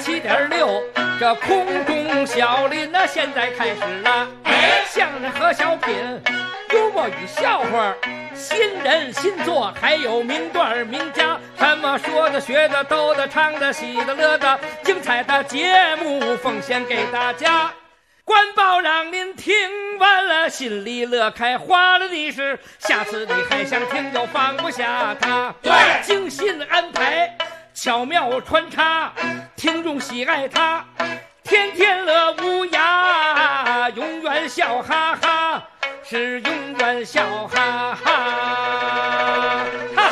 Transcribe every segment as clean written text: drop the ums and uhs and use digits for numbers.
87.6，这空中小林呢，现在开始了。相声和小品，幽默与笑话，新人新作，还有名段名家，什么说的、学的、逗的、唱的、喜的、乐的，精彩的节目奉献给大家。官报让您听完了心里乐开花了的是，下次你还想听又放不下它。对，精心安排，巧妙穿插，听众喜爱它，天天乐无涯，永远笑哈哈，是永远笑哈哈。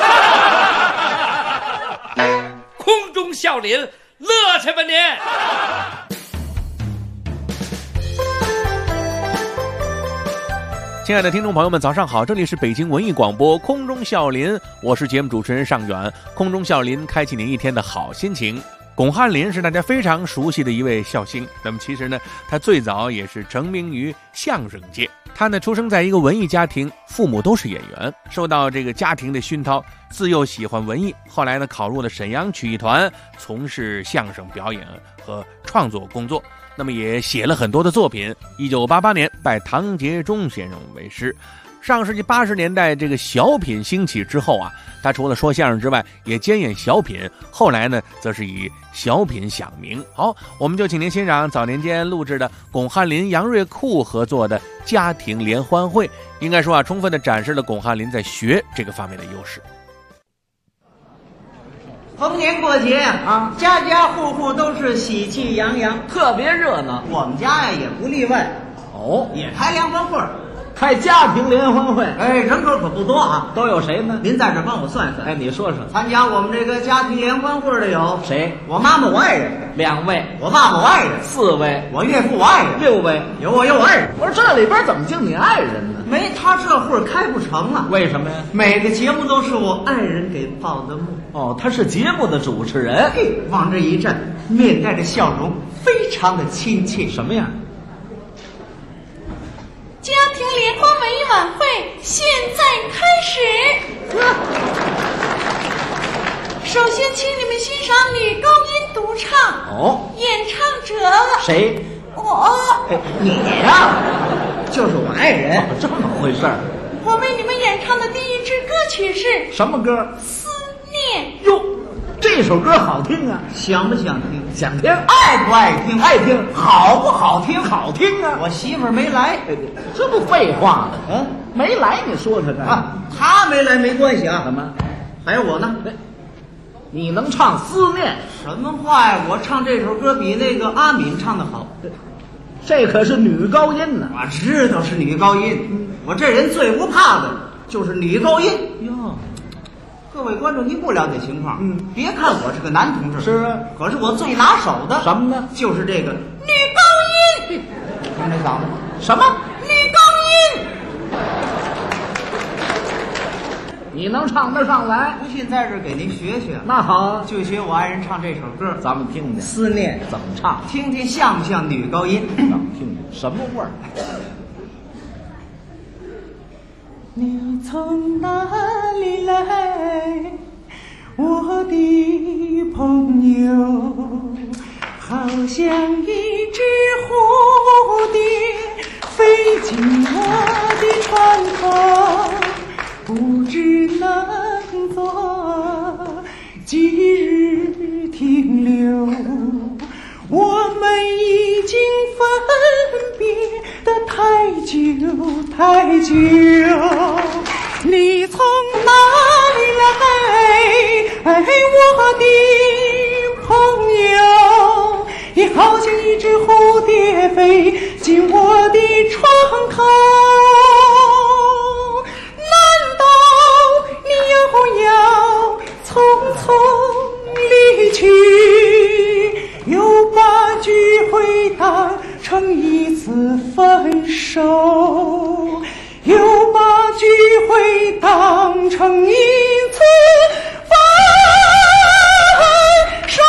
空中笑林，乐去吧您！ 亲爱的听众朋友们，早上好！这里是北京文艺广播空中笑林，我是节目主持人尚远。空中笑林，开启您一天的好心情。巩汉林是大家非常熟悉的一位笑星，那么其实呢，他最早也是成名于相声界。他呢，出生在一个文艺家庭，父母都是演员，受到这个家庭的熏陶，自幼喜欢文艺。后来呢，考入了沈阳曲艺团，从事相声表演和创作工作。那么也写了很多的作品。1988年拜唐杰忠先生为师。上世纪80年代这个小品兴起之后啊，他除了说相声之外，也兼演小品。后来呢，则是以小品响名。好，我们就请您欣赏早年间录制的巩汉林、杨瑞库合作的家庭联欢会。应该说啊，充分的展示了巩汉林在学这个方面的优势。 逢年过节啊，家家户户都是喜气洋洋， 特别热闹。 我们家呀也不例外，也开联欢会， 开家庭联欢会。 哎，人口可不多啊， 都有谁呢？ 您在这帮我算算。 哎，你说说， 参加我们这个家庭联欢会的有谁？ 我妈妈我爱人 2位， 我爸爸我爱人 4位， 我岳父我爱人 6位， 有我有我爱人。 我说这里边怎么就你爱人呢？ 没他这会开不成啊。 为什么呀？ 每个节目都是我爱人给报的幕。 哦，他是节目的主持人。 嘿，往这一站，面带着笑容，非常的亲切。 什么样？ 家庭联欢文艺晚会现在开始。首先请你们欣赏女高音独唱。演唱者谁？ 我。 你呀，就是我爱人。 这么回事儿。 我为你们演唱的第一支歌曲是什么歌？ 思念。 哟，这首歌好听啊！ 想不想听？ 想听。 爱不爱听？ 爱听。 好不好听？ 好听啊！ 我媳妇儿没来。 这不废话吗？没来你说他干啊？她没来没关系啊。 怎么？ 还有我呢？ 你能唱思念？ 什么话呀！我唱这首歌比那个阿敏唱的好。 这可是女高音呢。 我知道是女高音。我这人最不怕的就是女高音哟。 各位观众，您不了解情况，别看我是个男同志， 是啊， 可是我最拿手的什么呢？ 就是这个女高音。 听这嗓子， 什么？ 女高音。 你能唱得上来？ 不信在这儿给您学学。 那好， 就学我爱人唱这首歌， 咱们听听思念怎么唱， 听听像不像女高音？ 咱们听听什么味儿？ 你从哪里来，我的朋友？好像一只蝴蝶飞进我的船头，不知能做几日停留。我们已经分别的太久太久，你从哪里来，我的朋友？也好像一只蝴蝶飞进我的窗口，难道你又要匆匆离去，又把聚会当成一次分手，又把聚会当成一次分手。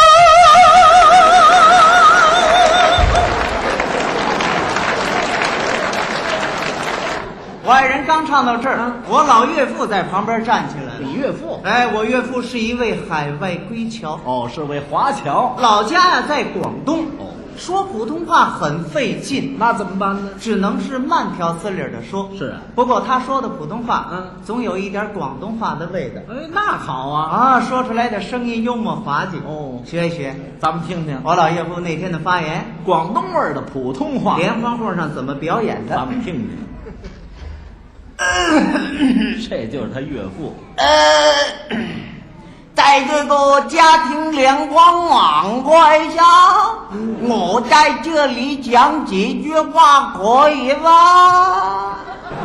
我爱人刚唱到这儿，我老岳父在旁边站起来了。 你岳父？ 哎，我岳父是一位海外归侨， 哦，是位华侨。 老家呀在广东。 哦， 说普通话很费劲， 那怎么办呢？ 只能是慢条斯理的说。 是啊， 不过他说的普通话，总有一点广东话的味道。 哎，那好啊， 说出来的声音幽默滑稽。 哦， 学一学， 咱们听听我老岳父那天的发言， 广东味儿的普通话， 联欢会上怎么表演的？ 咱们听听。这就是他岳父。 在这个家庭联欢晚会上，我在这里讲几句话可以吗？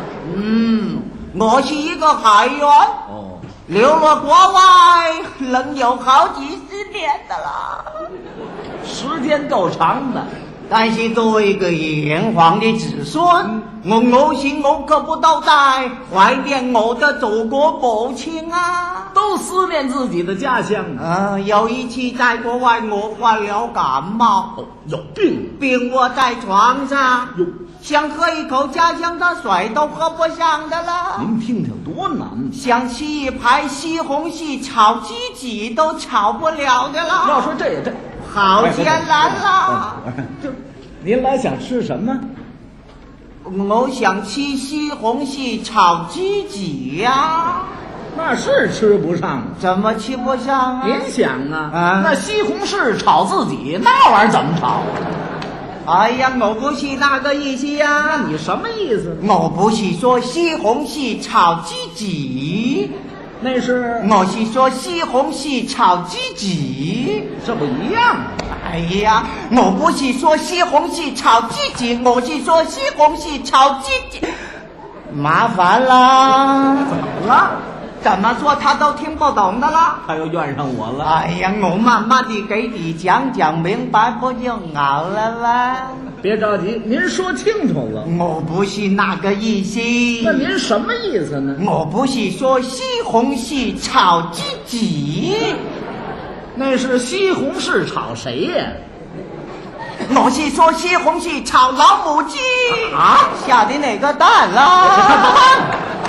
我是一个海员，流落国外能有好几10年的了， 时间够长的。 但是作为一个炎黄的子孙，我无时无刻不都在怀念我的祖国母亲啊， 都思念自己的家乡啊。 有一次在国外我患了感冒， 有病， 病卧在床上，想喝一口家乡的水都喝不上的了。 您听听多难， 想吃一盘西红柿炒鸡鸡都炒不了的了。 要说这也好艰难啦！ 您来想吃什么？ 我想吃西红柿炒鸡鸡呀。 那是吃不上， 怎么吃不上啊？ 您想啊，那西红柿炒自己，那玩意儿怎么炒？ 哎呀，我不是那个意思呀。 那你什么意思？ 我不是说西红柿炒鸡鸡， 那是我是说西红柿炒鸡鸡， 这不一样吗？ 哎呀，我不是说西红柿炒鸡鸡，我是说西红柿炒鸡鸡。麻烦啦！ 怎么了？ 怎么说他都听不懂的啦？ 他又怨上我了。 哎呀，我慢慢地给你讲讲明白不就好了吗？ 别着急，您说清楚了。 我不是那个意思。 那您什么意思呢？ 我不是说西红柿炒鸡鸡， 那是西红柿炒谁呀？ 我是说西红柿炒老母鸡啊，下的哪个蛋啦？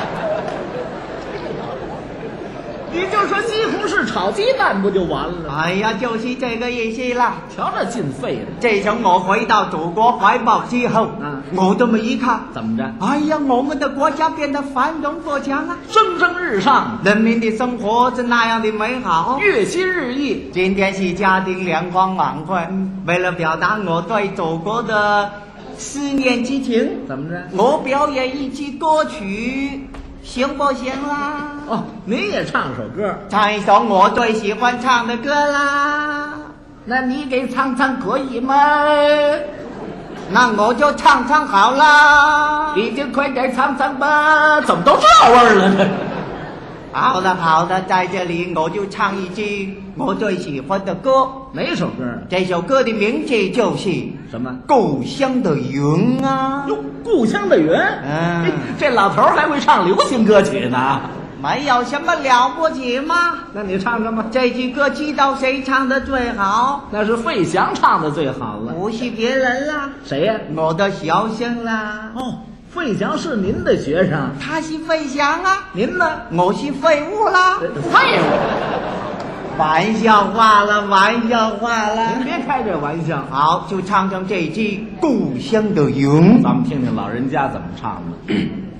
你就说西红柿炒鸡蛋不就完了？ 哎呀，就是这个意思啦。 瞧这进废的。 自从我回到祖国怀抱之后，我这么一看， 怎么着？ 哎呀，我们的国家变得繁荣富强啊， 蒸蒸日上， 人民的生活是那样的美好， 月新日异。 今天是家庭联欢晚会，为了表达我对祖国的思念之情， 怎么着？ 我表演一句歌曲，行不行啦？ 哦，您也唱首歌， 唱一首我最喜欢唱的歌啦。那你给唱唱可以吗？那我就唱唱好啦。 你就快点唱唱吧。怎么都这味儿了呢？ 好的好的，在这里我就唱一句我最喜欢的歌。 哪首歌？ 这首歌的名字就是什么？ 故乡的云啊。 哟，故乡的云。这老头还会唱流行歌曲呢。 没有什么了不起吗？ 那你唱唱吧。 这句歌知道谁唱的最好？ 那是费翔唱的最好了。 不是别人啦。 谁呀？ 我的学生啦。 哦，费翔是您的学生。 他是费翔啊。 您呢？ 我是废物啦。 废物。 玩笑话了，玩笑话了。 您别开这玩笑。 好，就唱唱这句《故乡的云》。 咱们听听老人家怎么唱的。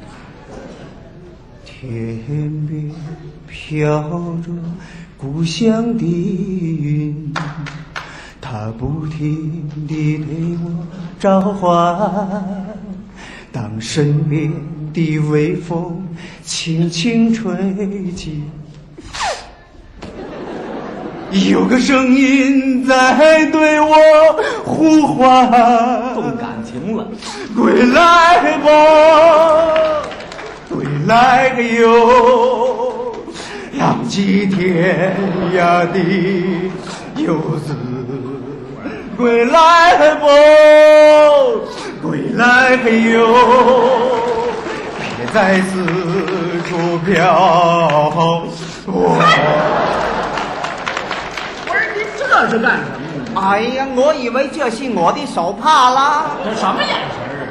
天边飘着故乡的云，它不停地对我召唤。当身边的微风轻轻吹起，有个声音在对我呼唤， 动感情了。 归来吧，归来哟，浪迹天涯的游子，归来吧，归来哟，别再四处飘。 不是您这是干什么呢？ 哎呀，我以为这是我的手帕啦。 这什么眼神啊？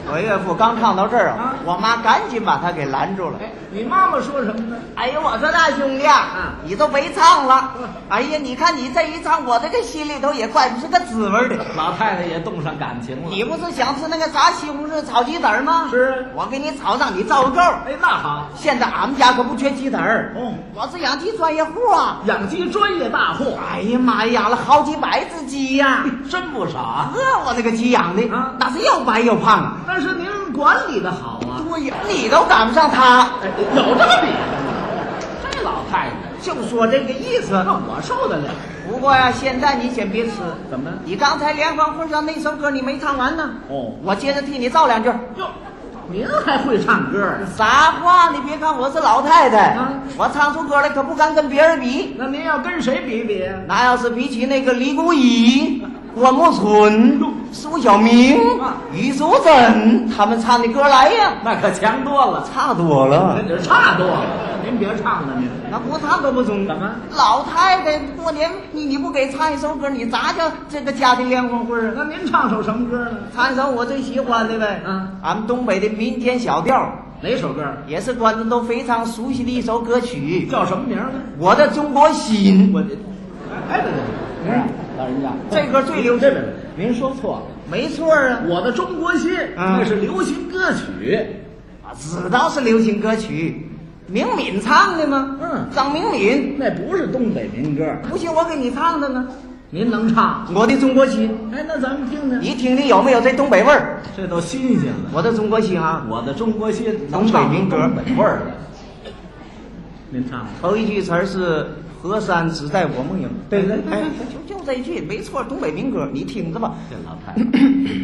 我岳父刚唱到这儿啊，我妈赶紧把他给拦住了。 哎，你妈妈说什么呢？ 哎呀，我说大兄弟啊，你都没唱了。哎呀，你看你这一唱，我这个心里头也怪不是个滋味的。 老太太也动上感情了。 你不是想吃那个炸西红柿炒鸡蛋吗？ 是， 我给你炒上，你照个够。 哎，那好。 现在俺们家可不缺鸡蛋儿。 哦， 我是养鸡专业户啊， 养鸡专业大户。 哎呀妈呀，养了好几百只鸡呀， 真不少啊！ 我那个鸡养的啊， 那是又白又胖啊。 但是您管理的好啊。 对呀，你都赶不上他。 哎，有这么比的吗？这老太太就说这个意思。 那我受得了。 不过呀，现在你先别吃。 怎么？ 你刚才联欢会上那首歌你没唱完呢。 哦， 我接着替你造2句。 哟，您还会唱歌？ 啥话？你别看我是老太太，我唱出歌来可不敢跟别人比。 那您要跟谁比比？ 那要是比起那个李谷一、关牧村、苏小明、于淑珍他们唱的歌来呀， 那可强多了， 差多了。 那就差多了。您别唱了，您那不唱都不中。 怎么？ 老太太过年你不给唱一首歌，你咋叫这个家庭联欢会啊？ 那您唱首什么歌呢？ 唱一首我最喜欢的呗。俺们东北的民间小调。 哪首歌？ 也是观众都非常熟悉的一首歌曲， 叫什么名呢？ 我的中国心。 我的，哎，对，老人家， 这歌最流行。 您说错了， 没错啊。 我的中国心，那是流行歌曲。 知道是流行歌曲，明敏唱的吗？张明敏， 那不是东北民歌。 不信我给你唱的呢。 您能唱我的中国心？ 哎，那咱们听听。 你听听有没有这东北味儿？ 这都新鲜了。 我的中国心啊， 我的中国心， 东北民歌， 东北味儿的。您唱。 头一句词是“河山只在我梦萦”。 对， 哎，就这一句，没错，东北民歌，你听着吧。 这老太太。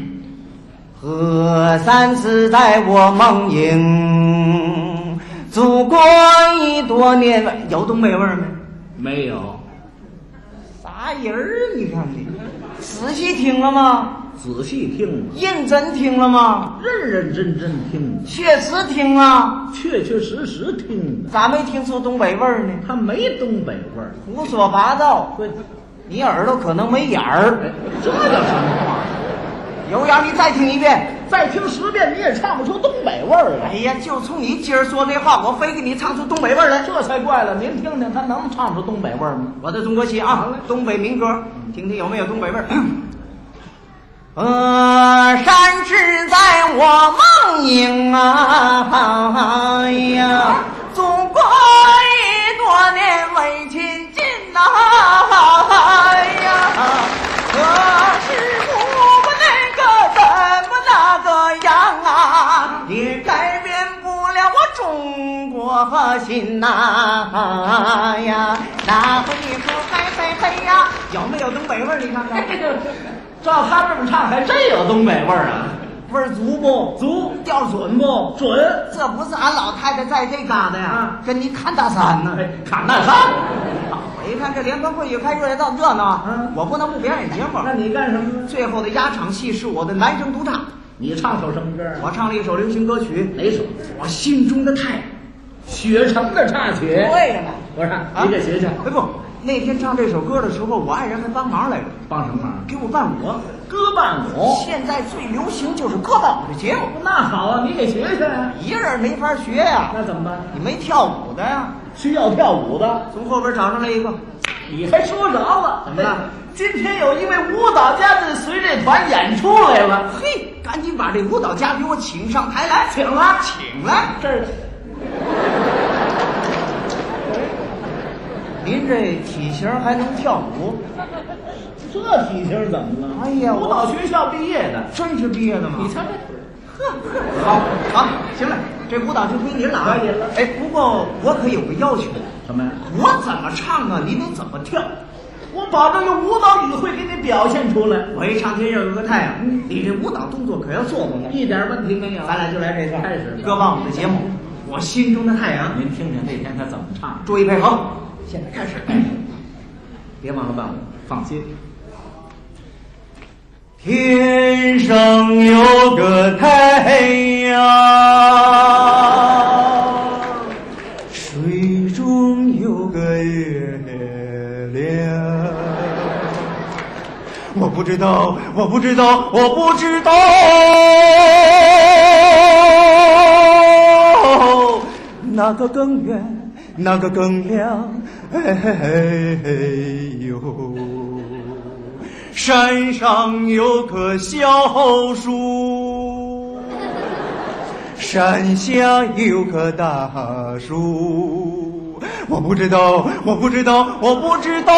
河山只在我梦萦，祖国已多年。有东北味儿没？ 没有。 啥人儿？你看你，仔细听了吗？ 仔细听了。 认真听了吗？ 认认真真听了。 确实听了。 确确实实听的。 咋没听出东北味儿呢？ 他没东北味儿， 胡说八道。 对， 你耳朵可能没眼儿。 这叫什么话？ 有眼儿，你再听一遍， 再听10遍，你也唱不出东北味儿来。 哎呀，就冲你今儿说这话，我非给你唱出东北味儿来， 这才怪了。您听听，他能唱出东北味儿吗？ 我的中国心啊，东北民歌，听听有没有东北味儿。山只在我梦萦啊，哎呀，祖国已多年未亲近呐，哎呀，可是我那个怎么那个样啊，也改变不了我中国心呐，呀，那回说嘿嘿嘿呀，有没有东北味儿？你看看。 照他这么唱，还真有东北味儿啊！ 味儿足不足？ 调准不准？ 这不是俺老太太在这嘎达呀，跟你侃大山呢。 侃大山。 我一看这联欢会越开越热闹，我不能不表演节目。 那你干什么呢？ 最后的压场戏是我的男声独唱。 你唱首什么歌？ 我唱了一首流行歌曲。 哪首？ 我心中的太阳。 雪城的插曲。 对了， 我说你给学学。 哎不，那天唱这首歌的时候，我爱人还帮忙来着。 帮什么忙？ 给我伴舞。 歌伴舞。 现在最流行就是歌伴舞的节目。 那好啊，你给学学呀。 一人没法学呀。 那怎么办？ 你没跳舞的呀。 需要跳舞的， 从后边找上来一个。 你还说着了？ 怎么了？ 今天有一位舞蹈家的随这团演出来了。 嘿，赶紧把这舞蹈家给我请上台来。 请了， 请来。 这儿。 您这体型还能跳舞？ 这体型怎么了？ 哎呀， 舞蹈学校毕业的， 真是毕业的吗？ 你瞧这腿。 好，行了，这舞蹈就归您了。 可以了。 哎，不过我可有个要求。 什么呀？ 我怎么唱啊，你得怎么跳。 我保证用舞蹈语汇给你表现出来。 我一唱天上有个太阳，你这舞蹈动作可要做过来， 一点问题没有。 咱俩就来这段， 开始歌伴舞的节目。我心中的太阳， 您听听那天他怎么唱。 注意配合。现在开始， 别忘了伴舞，放心。 天上有个太阳，水中有个月亮。我不知道， 哪个更远，哪个更亮？哎呦，山上有棵小树，山下有棵大树。我不知道，我不知道，我不知道，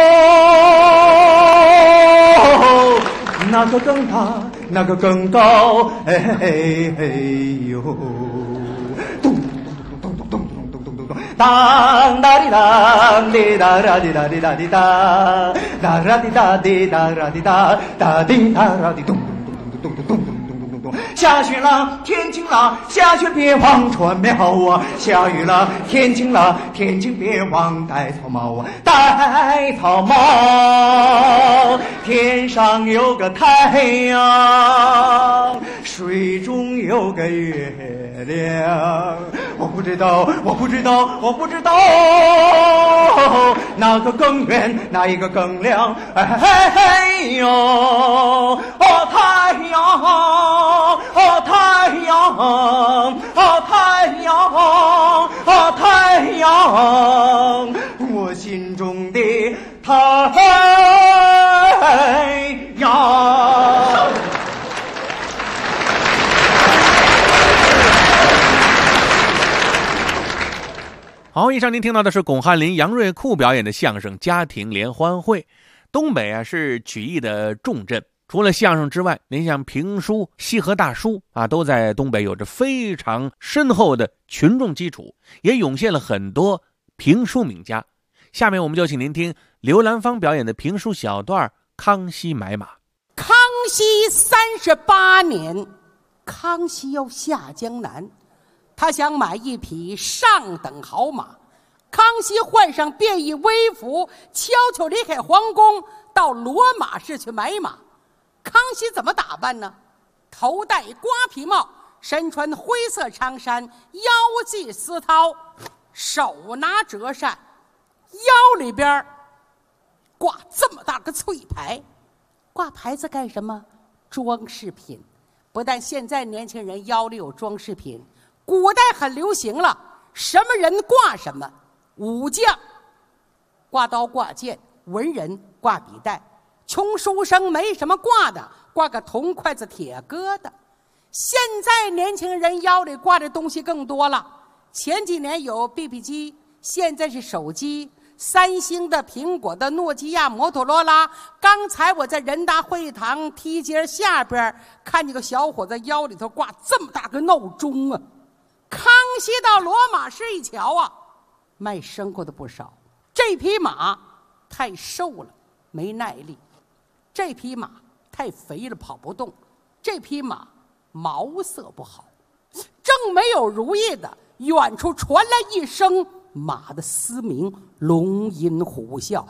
哪个更大，哪个更高？哎呦，咚咚咚咚咚咚咚咚咚咚，当哒滴当滴哒哒滴哒滴哒滴哒，哒哒滴哒滴哒哒滴哒，哒叮哒哒滴咚咚咚咚咚咚咚。下雪了，天晴了，下雪别忘穿苗啊！下雨了，天晴了，天晴别忘戴草帽啊！戴草帽，天上有个太阳，水中有个月亮。我不知道，我不知道，我不知道，哪个更远，哪一个更亮？哎呦，哦太阳，哦太阳，哦太阳，哦太阳，我心中的太阳。 好，以上您听到的是巩汉林、杨瑞库表演的相声《家庭联欢会》。东北啊是曲艺的重镇，除了相声之外，您像评书、戏和大书啊，都在东北有着非常深厚的群众基础，也涌现了很多评书名家。下面我们就请您听刘兰芳表演的评书小段《康熙买马》。 康熙38年，康熙要下江南，他想买一匹上等好马。康熙换上便衣微服，悄悄离开皇宫，到罗马市去买马。康熙怎么打扮呢？头戴瓜皮帽，身穿灰色长衫，腰系丝绦，手拿折扇，腰里边挂这么大个翠牌。挂牌子干什么？装饰品。不但现在年轻人腰里有装饰品，古代很流行了，什么人挂什么。武将挂刀挂剑，文人挂笔袋，穷书生没什么挂的，挂个铜筷子铁疙瘩。现在年轻人腰里挂的东西更多了，前几年有 BB 机，现在是手机，三星的、苹果的、诺基亚、摩托罗拉。刚才我在人大会堂梯阶下边看见个小伙子腰里头挂这么大个闹钟啊。康熙到罗马市一瞧啊，卖生活的不少。这匹马太瘦了，没耐力；这匹马太肥了，跑不动；这匹马毛色不好。正没有如意的，远处传来一声马的嘶鸣，龙吟虎啸。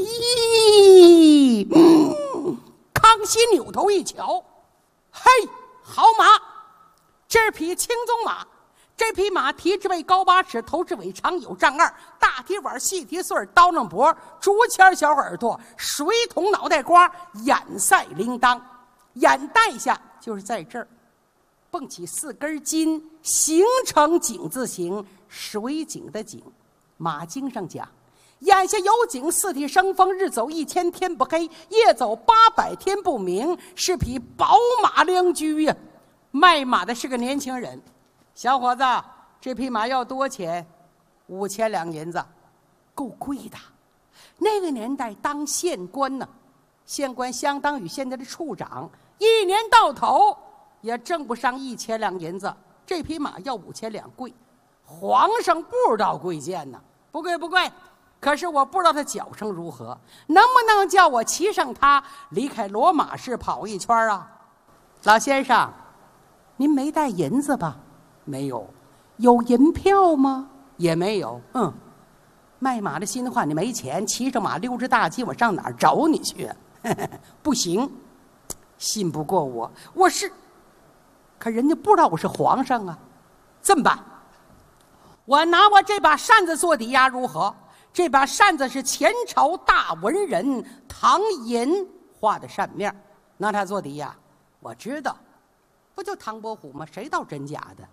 咦，康熙扭头一瞧，嘿，好马！这匹青鬃马。这匹马蹄之尾高8尺，头之尾长有丈2，大蹄碗，细蹄穗，刀楞脖，竹签小耳朵，水桶脑袋瓜，眼赛铃铛，眼袋下就是在这儿蹦起4根筋，形成井字形，水井的井。马经上讲，眼下有井，4体生风，日走1000天不黑，夜走800天不明，是匹宝马良驹呀。卖马的是个年轻人。小伙子，这匹马要多钱？5000两银子，够贵的。那个年代当县官呢，县官相当于现在的处长，一年到头也挣不上1000两银子。这匹马要5000两，贵。皇上不知道贵贱呢，不贵不贵。可是我不知道他脚程如何，能不能叫我骑上它离开罗马市跑一圈啊？老先生，您没带银子吧？没有。有银票吗？也没有。卖马的心话，你没钱，骑着马溜着大街，我上哪儿找你去？不行，信不过我，我是，可人家不知道我是皇上啊。这么办，我拿我这把扇子做抵押如何？这把扇子是前朝大文人唐寅画的扇面，拿它做抵押。我知道，不就唐伯虎吗？谁道真假的？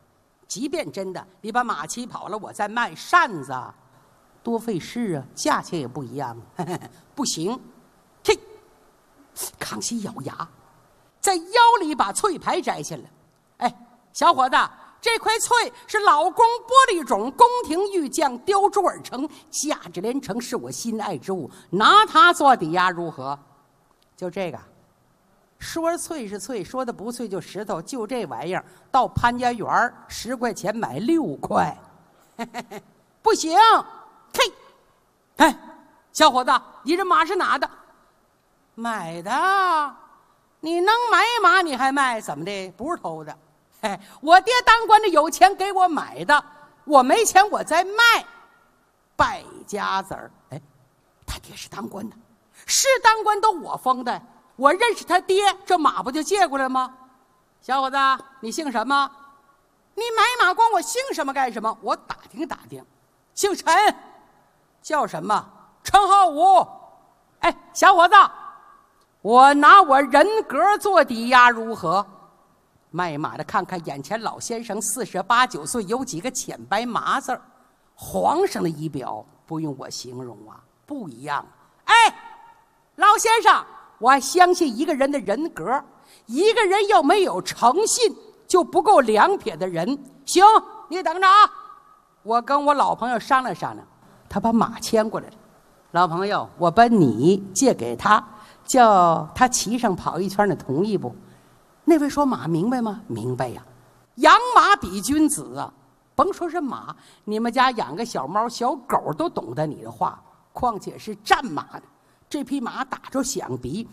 即便真的你把马骑跑了，我再卖扇子，多费事啊，价钱也不一样啊。不行，嘿，康熙咬牙，在腰里把翠牌摘下来。哎，小伙子，这块翠是老宫玻璃种，宫廷玉匠雕铸而成，价值连城，是我心爱之物，拿它做抵押如何？就这个，说脆是脆，说的不脆就石头，就这玩意儿，到潘家园10块钱买6块，不行。嘿，哎，小伙子，你这马是哪的？买的。你能买马你还卖？怎么的？不是偷的。哎，我爹当官的有钱给我买的，我没钱我再卖。败家子儿。哎，他爹是当官的，是当官都我封的，我认识他爹，这马不就借过来吗？小伙子，你姓什么？你买马管我姓什么干什么？我打听打听。姓陈。叫什么？陈浩武。哎，小伙子，我拿我人格做抵押如何？卖马的看看眼前老先生48、9岁，有几个浅白麻字儿，皇上的仪表不用我形容啊，不一样。哎，老先生，我相信一个人的人格，一个人要没有诚信，就不够2撇的人。行，你等着啊，我跟我老朋友商量商量。他把马牵过来了，老朋友，我把你借给他，叫他骑上跑一圈，你同意不？那位说马明白吗？明白呀，养马比君子啊，甭说是马，你们家养个小猫小狗都懂得你的话，况且是战马的。这匹马打着响鼻，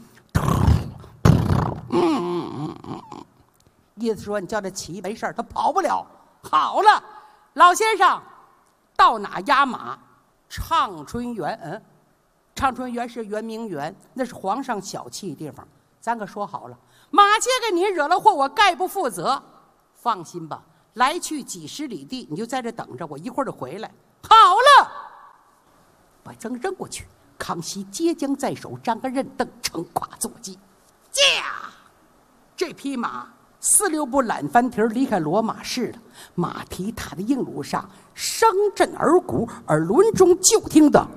意思说你叫他骑没事，他跑不了。好了，老先生，到哪压马？畅春园。畅春园是圆明园，那是皇上小气的地方。咱可说好了，马借给你惹了祸，我概不负责。放心吧，来去几10里地，你就在这等着，我一会儿就回来。好了，把筝扔过去，康熙接将在手，张个刃凳，撑胯坐骑，驾！这匹马4、6步懒翻蹄离开骡马市了，马蹄踏在硬路上，声震耳骨，耳轮中就听得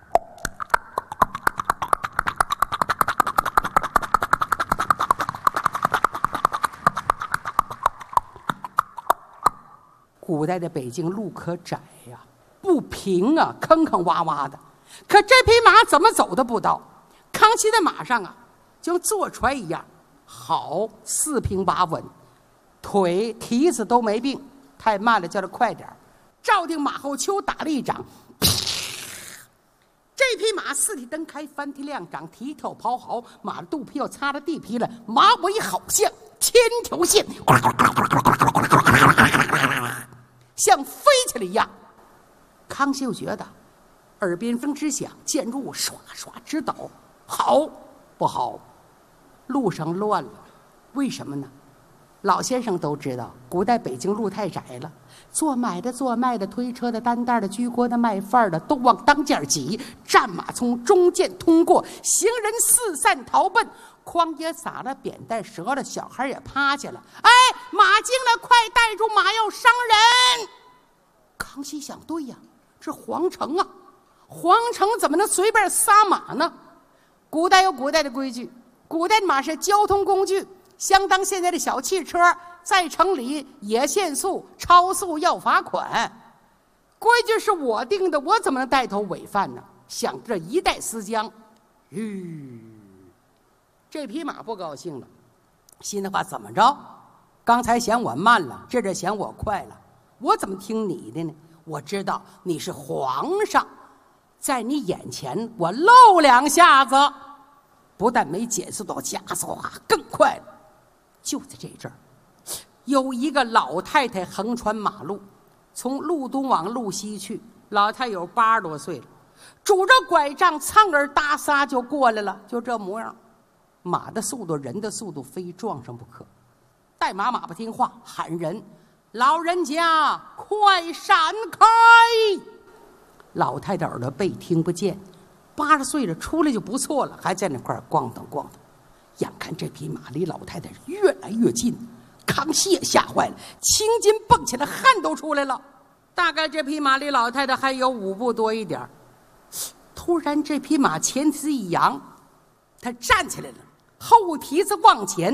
古代的北京路可窄呀，不平啊，坑坑洼洼的。可这匹马怎么走都不到。康熙在马上啊，就像坐船一样，好4平8稳，腿蹄子都没病。太慢了，叫他快点。照定马后丘打了一掌，这匹马4蹄蹬开，翻蹄亮掌，蹄跳刨毫，马的肚皮要擦着地皮了，马尾好像千条线，像飞起来一样。康熙又觉得耳边风之响，箭入唰唰直倒，好不好？路上乱了，为什么呢？老先生都知道，古代北京路太窄了，做买的、做卖的、推车的、担担的、居锅的、卖饭的，都往当间挤。战马从中间通过，行人四散逃奔，筐也撒了，扁担折了，小孩也趴下了。哎，马惊了，快带住马，要伤人！康熙想，对呀，这皇城啊，皇城怎么能随便撒马呢？古代有古代的规矩，古代的马是交通工具，相当现在的小汽车，在城里也限速，超速要罚款。规矩是我定的，我怎么能带头违反呢？想这一代思将，这匹马不高兴了，心里话怎么着？刚才嫌我慢了，这嫌我快了，我怎么听你的呢？我知道你是皇上，在你眼前我露2下子，不但没减速到加速啊，更快了。就在这阵儿，有一个老太太横穿马路，从路东往路西去。老太有80多岁了，拄着拐杖，苍儿搭撒就过来了，就这模样。马的速度，人的速度，非撞上不可。带马不听话，喊人：“老人家，快闪开！”老太太耳朵背听不见，80岁了，出来就不错了，还在那块儿咣当咣当。眼看这匹马离老太太越来越近，咔康熙也吓坏了，青筋蹦起来，汗都出来了。大概这匹马离老太太还有5步多一点。突然这匹马前蹄子一扬，他站起来了，后蹄子往前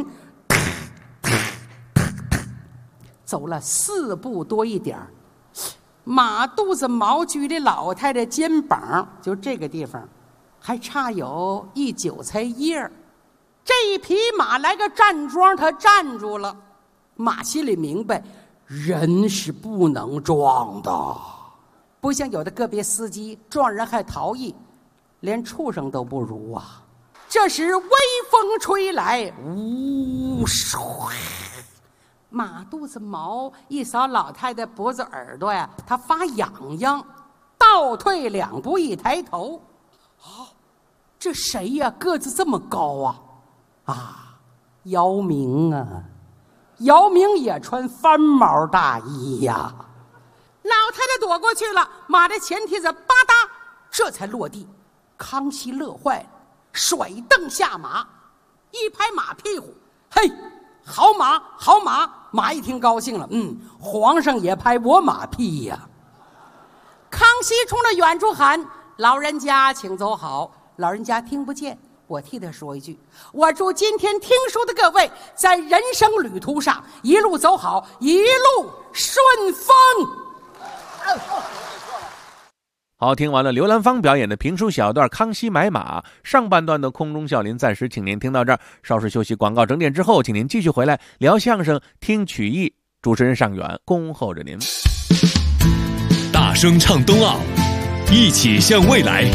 走了4步多一点，马肚子毛距离老太太肩膀就这个地方还差有1韭菜叶。这匹马来个站桩，他站住了。马心里明白，人是不能撞的，不像有的个别司机撞人还逃逸，连畜生都不如啊。这时微风吹来，呜唰，马肚子毛一扫老太太脖子耳朵呀，她发痒痒，倒退2步，一抬头，这谁呀？个子这么高啊！姚明啊！姚明也穿翻毛大衣呀！老太太躲过去了，马的前蹄子吧嗒，这才落地。康熙乐坏了，甩蹬下马，一拍马屁股，嘿，好马，好马！马一听高兴了，皇上也拍我马屁呀！康熙冲着远处喊：“老人家请走好！”老人家听不见，我替他说一句：我祝今天听书的各位在人生旅途上一路走好，一路顺风。 好，听完了刘兰芳表演的评书小段《康熙买马》，上半段的空中笑林暂时请您听到这儿，稍事休息，广告整点之后，请您继续回来聊相声、听曲艺。主持人尚远恭候着您。 大声唱冬奥，一起向未来。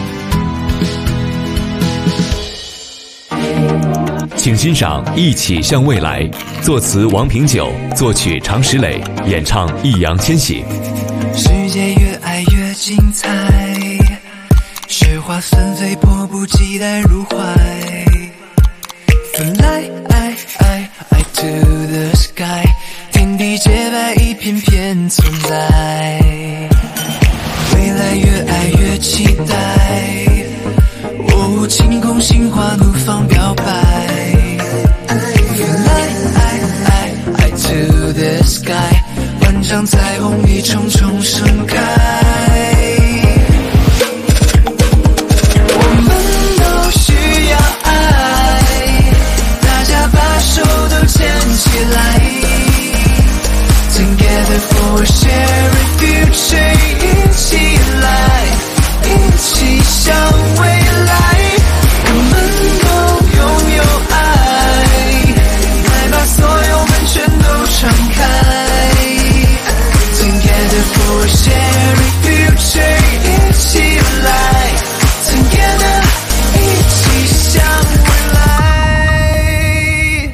请欣赏《一起向未来》，作词王平久，作曲常石磊，演唱易烊千玺。 世界越爱越精彩，雪花纷飞，迫不及待入怀。Fly to the sky， 天地洁白，一片片存在。未来越爱越期待，晴空心花怒放表白。Fly to the sky， 万丈彩虹一重重盛开。我们都需要爱，大家把手都牵起来。Together for a shared future， 一起来，一起向未来。我们都拥有爱，来把所有门全都敞开。Together for a shared future， 一起来 ，Together 一起向未来。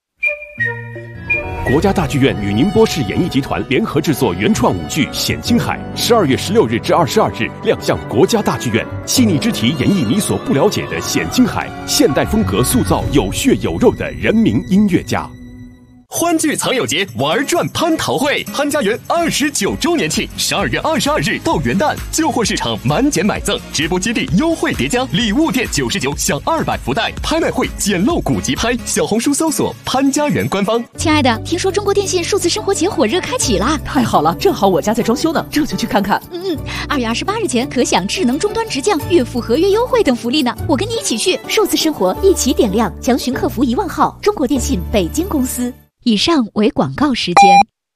国家大剧院与宁波市演艺集团联合制作原创舞剧《显青海》，12月16日至22日亮相国家大剧院。细腻之题演绎你所不了解的显青海，现代风格塑造有血有肉的人民音乐家。 欢聚藏友节玩转蟠桃会，潘家园29周年庆，12月22日到元旦，旧货市场满减买赠，直播基地优惠叠加，礼物店99享200福袋，拍卖会捡漏古籍拍，小红书搜索潘家园官方。 亲爱的，听说中国电信数字生活节火热开启啦！ 太好了，正好我家在装修呢，这就去看看。 2月28日前可享智能终端直降、月付合约优惠等福利呢，我跟你一起去。数字生活一起点亮，详询客服1万号，中国电信北京公司。以上为广告时间。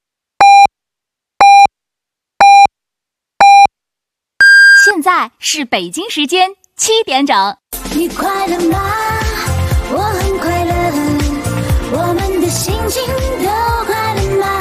现在是北京时间7点整。 你快乐吗？我很快乐，我们的心情都快乐吗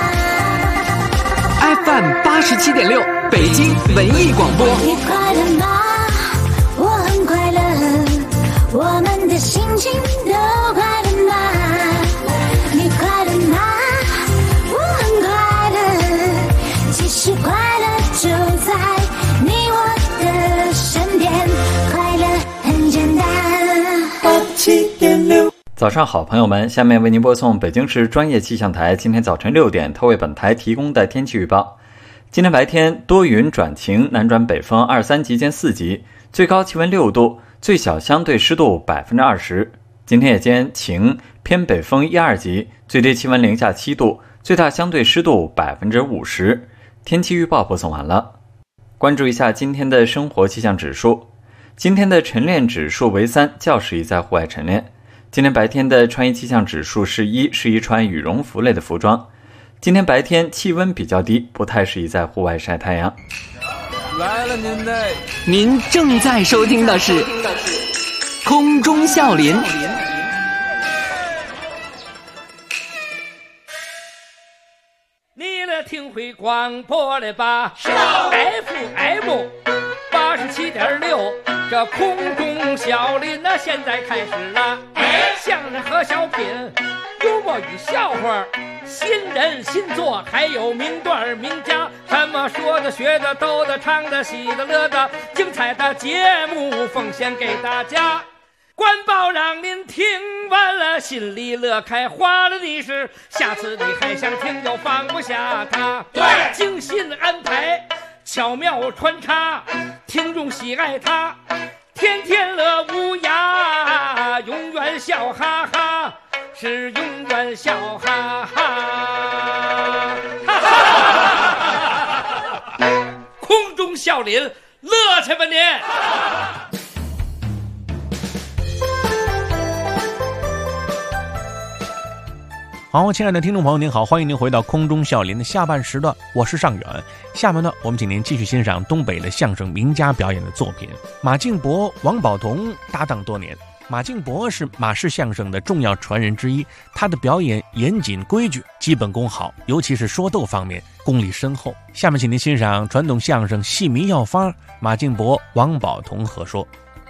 ？FM 87.6，北京文艺广播。 你快乐吗？我很快乐，我们的心情都快乐吗？你快乐吗？我很快乐，其实快乐就在你我的身边，快乐很简单。87.6， 早上好，朋友们，下面为您播送北京市专业气象台今天早晨6点特为本台提供的天气预报。今天白天多云转晴，南转北风2、3级见4级，最高气温6度，最小相对湿度20%。 今天夜间晴，偏北风1、2级，最低气温零下7度，最大相对湿度50%。天气预报播送完了。关注一下今天的生活气象指数。今天的晨练指数为3，较适宜在户外晨练。今天白天的穿衣气象指数是1，适宜穿羽绒服类的服装。今天白天气温比较低，不太适宜在户外晒太阳。 来了您正在收听的是空中笑林。 你来听会广播了吧？FM 87.6，这空中笑林那现在开始了。相声和小品，幽默与笑话，新人新作，还有名段名家，什么说的学的逗的唱的喜的乐的，精彩的节目奉献给大家。官报让您听完了心里乐开花了的是，下次你还想听就放不下它。对，精心安排，巧妙穿插，听众喜爱它，天天乐无涯，永远笑哈哈，是永远笑哈哈。空中笑林，乐去吧您！ 好，亲爱的听众朋友您好，欢迎您回到空中笑林的下半时段，我是尚远。下面呢，我们请您继续欣赏东北的相声名家表演的作品。马敬伯、王宝同搭档多年，马敬伯是马氏相声的重要传人之一，他的表演严谨规矩，基本功好，尤其是说逗方面功力深厚。下面请您欣赏传统相声戏迷药方，马敬伯、王宝同合说。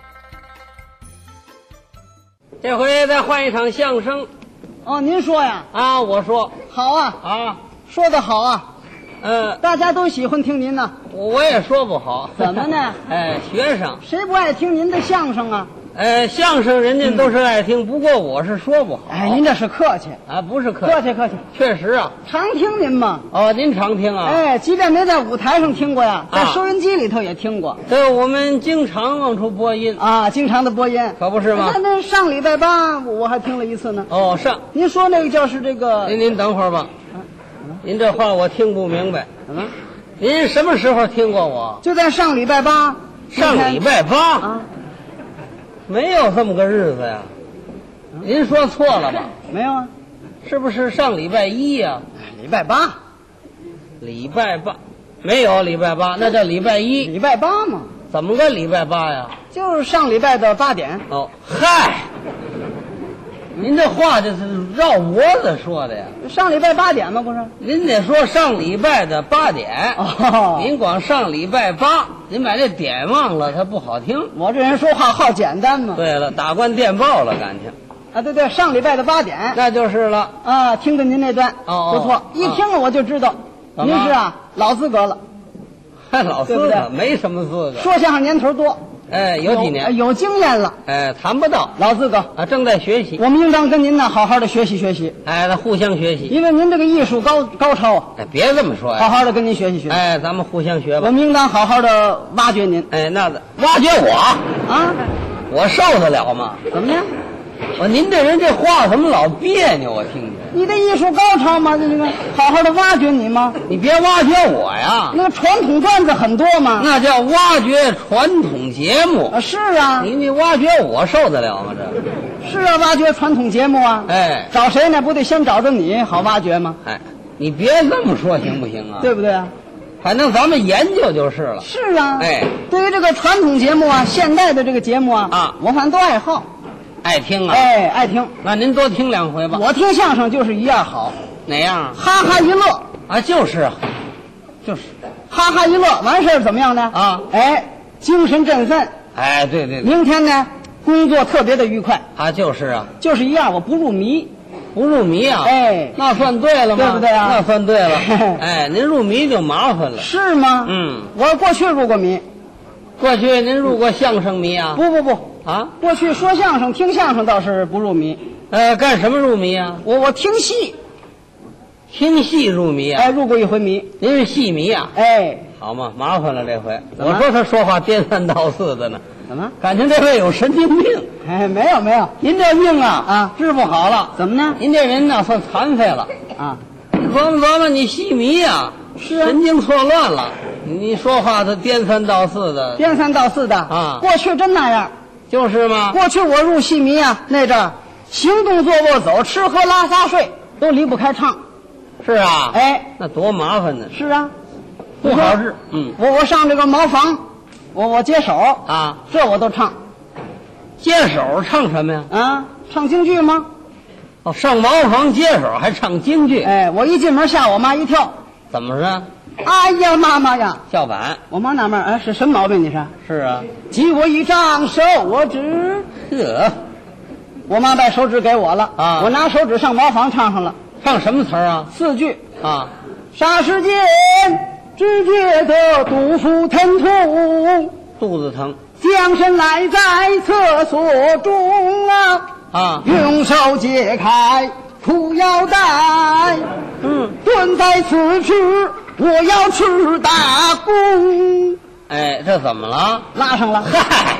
这回再换一场相声。 哦，您说呀？ 啊，我说好啊啊， 说得好啊。大家都喜欢听您呢。 我也说不好。 怎么呢？ 学生谁不爱听您的相声啊？ 相声人家都是爱听，不过我是说不好。 您这是客气啊，不是客气，确实啊， 常听您嘛。 哦，您常听啊？ 即便没在舞台上听过呀，在收音机里头也听过。 对，我们经常往出播音啊，经常的播音， 可不是吗？ 那上礼拜8我还听了一次呢。 哦，您说那个就是这个？ 您等会儿吧。您这话我听不明白。 怎么？ 您什么时候听过我？ 就在上礼拜8。 上礼拜8啊？没有这么个日子呀，您说错了吧？ 没有啊， 是不是上礼拜1呀？ 礼拜8， 礼拜8没有礼拜8，那叫礼拜1。 礼拜8嘛？ 怎么个礼拜8呀？ 就是上礼拜的8点。 哦，嗨，您这话就是绕脖子说的呀。 上礼拜8点吗？不是， 您得说上礼拜的8点。 哦， 您光上礼拜8，您把这点忘了，它不好听。 我这人说话好简单嘛。 对了，打官电报了，感情。 啊，对，上礼拜的8点， 那就是了啊。听着您那段，不错，一听了我就知道，您是老资格了。 还老资格？没什么资格。 说相声年头多。 有几年？ 有经验了。 谈不到老资格啊，正在学习。 我们应当跟您呢好好的学习学习。 那互相学习。 因为您这个艺术高超啊。 别这么说呀。 好好的跟您学习学习。 咱们互相学吧。 我们应当好好的挖掘您。 那挖掘我啊， 我受得了吗？ 怎么样？ 您这人这话怎么老别扭？我听着。 你的艺术高超吗？这个好好的挖掘你吗？ 你别挖掘我呀！ 那个传统段子很多吗？ 那叫挖掘传统节目。 是啊， 你挖掘我受得了吗？这是啊，挖掘传统节目啊。找谁呢？不得先找着你好挖掘吗？ 你别这么说行不行啊？ 对不对啊？ 反正咱们研究就是了。 是啊，对于这个传统节目啊，现代的这个节目啊，我反正都爱好。 爱听啊， 爱听。 那您多听2回吧。 我听相声就是一样好。 哪样？ 哈哈一乐啊，就是哈哈一乐，完事儿怎么样呢？ 啊， 精神振奋。 对。 明天呢，工作特别的愉快。 啊，就是啊， 就是一样，我不入迷。 不入迷啊？那算对了吗？ 对不对啊？ 那算对了。您入迷就麻烦了。 是吗？我过去入过迷。 过去您入过相声迷啊？ 不啊！ 过去说相声、听相声倒是不入迷。 干什么入迷啊？ 我听戏。 听戏入迷啊？ 入过一回迷。 您是戏迷啊？好嘛，麻烦了这回。我说他说话颠三倒四的呢。 怎么？感情这位有神经病？ 哎，没有没有， 您这病啊治不好了。 怎么呢？ 您这人呢算残废了啊！ 琢磨琢磨，你戏迷呀， 是啊， 神经错乱了。你说话他颠三倒四的， 颠三倒四的啊！ 过去真那样， 就是吗？ 过去我入戏迷啊，那阵儿行动坐卧走，吃喝拉撒睡都离不开唱。 是啊， 哎， 那多麻烦呢。 是啊， 不好治。嗯， 我上这个茅房，我接手啊， 这我都唱。 接手唱什么呀？ 啊，唱京剧吗？ 哦，上茅房接手还唱京剧。 哎，我一进门吓我妈一跳。 怎么着？ 哎呀，妈妈呀！ 叫板。 我妈纳闷，哎，是什么毛病？你说？ 是啊。 给我一张手指。 呵， 我妈把手指给我了啊， 我拿手指上茅房唱上了。 唱什么词儿啊 ？4句啊。 霎时间，只觉得肚腹疼痛， 肚子疼， 将身赖在厕所中啊， 用手解开裤腰带，蹲在此处，我要吃大功。 哎，这怎么了？ 拉上了， 嗨，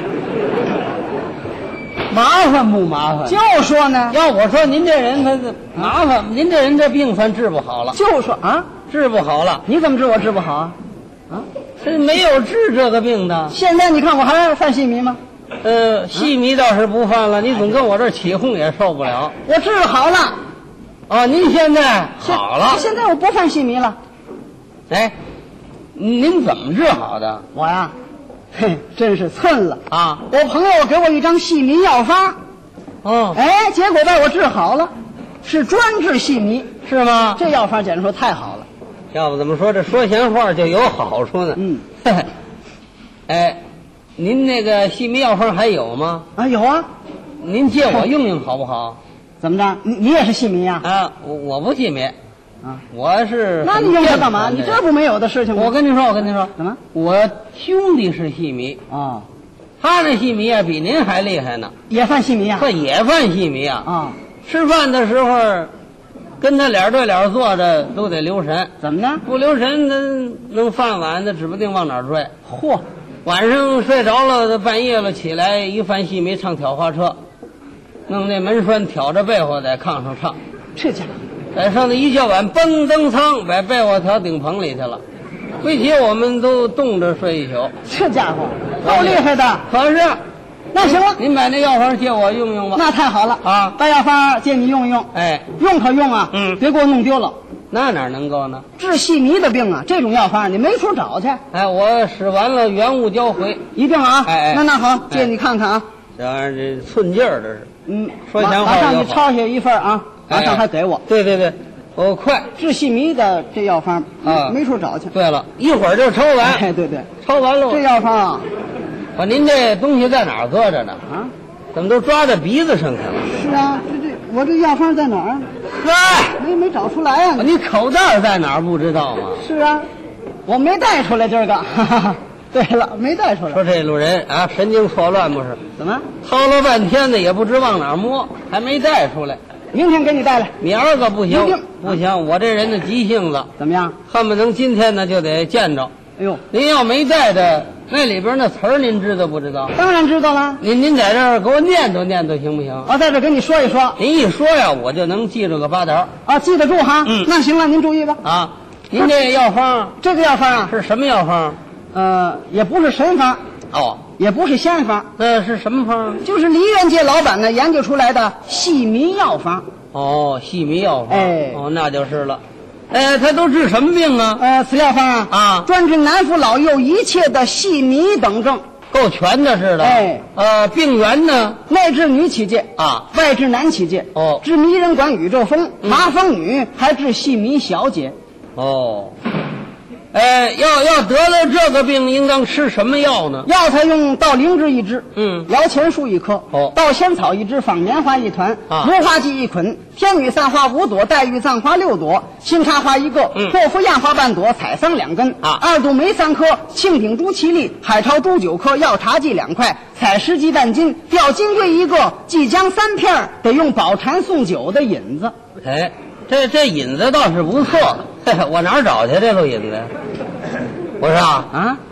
麻烦不麻烦？ 就说呢， 要我说您这人他麻烦，您这人这病算治不好了。 就说啊， 治不好了。 你怎么治我治不好啊？ 啊，这没有治这个病的。 现在你看我还犯戏迷吗？ 戏迷倒是不犯了，你总跟我这儿起哄也受不了。 我治好了。 啊，您现在好了？ 现在我不犯戏迷了。 哎，您怎么治好的？ 我呀，嘿，真是寸了啊！ 我朋友给我一张戏迷药方， 哦， 哎，结果把我治好了，是专治戏迷， 是吗？ 这药方简直说太好了。 要不怎么说这说闲话就有好处呢？ 嗯， 哎，您那个戏迷药方还有吗？ 啊，有啊， 您借我用用好不好？ 怎么着？你也是戏迷呀？ 啊，我不戏迷， 啊， 我是。 那你用它干嘛？你这不没有的事情吗？ 我跟你说， 怎么？ 我兄弟是戏迷啊， 他那戏迷啊比您还厉害呢， 也犯戏迷啊？ 这也犯戏迷啊！ 啊， 吃饭的时候，跟他脸对脸坐着都得留神。 怎么呢？ 不留神，能饭碗，那指不定往哪儿拽。 嚯！ 晚上睡着了，半夜了起来，一犯戏迷唱挑花车，弄那门栓挑着被窝在炕上唱。 这家伙， 在上头一叫板，蹦蹬仓把被窝挑顶棚里去了。回起我们都冻着睡一宿。 这家伙够厉害的。 可是， 那行了， 您把那药方借我用用吧。 那太好了啊！ 把药方借你用一用。 哎， 用可用啊，别给我弄丢了。 那哪能够呢？ 治戏迷的病啊，这种药方你没处找去。 哎，我使完了原物交回， 一定啊！ 哎， 那好，借你看看啊。 这玩意儿这寸劲儿，这是。说闲话马上你抄下一份啊，马上还给我。 对，我快。 治戏迷的这药方啊， 没处找去。 对了，一会儿就抽完。 哎，对， 抽完了。 这药方啊， 把您这东西在哪儿搁着呢？ 啊， 怎么都抓在鼻子上去了？ 是啊，我这药方在哪儿？ 嗨， 没找出来啊！ 你口袋在哪儿不知道吗？ 是啊，我没带出来今儿个。哈哈，对了，没带出来。 说这路人啊，神经错乱不是？ 怎么掏了半天呢，也不知往哪儿摸，还没带出来。 明天给你带来。 明儿个不行，不行，我这人的急性子怎么样？ 恨不能今天呢就得见着。 哎呦， 您要没带着，那里边那词儿您知道不知道？ 当然知道了。 您在这儿给我念叨念叨行不行？ 我在这跟你说一说。 您一说呀，我就能记住个八条。 啊，记得住哈。那行了，您注意吧。 啊，您这药方， 这个药方啊是什么药方？ 也不是神方。 哦， 也不是仙方。 那是什么方？ 就是梨园界老板呢研究出来的戏迷药方。 哦，戏迷药方。 哎， 哦，那就是了。他都治什么病啊？ 此药方啊，专治男妇老幼一切的戏迷等症， 够全的似的。 哎， 病源呢， 内治女起戒啊， 外治男起戒。 哦， 治迷人管宇宙风，麻风女，还治戏迷小姐。 哦。要得了这个病，应当吃什么药呢？ 药材用稻灵芝1支，摇钱树1颗，稻仙草1支，仿棉花1团，无花剂1捆，天女散花5朵，黛玉葬花6朵，新插花1个，破符桠花半朵，彩桑2根，2度梅3颗，庆鼎珠7粒，海潮珠9颗，药茶剂2块，采10鸡蛋金，吊金龟1个，即浆3片，得用宝蟾送酒的引子。 哎，这引子倒是不错，我哪儿找去这路引子？我说啊，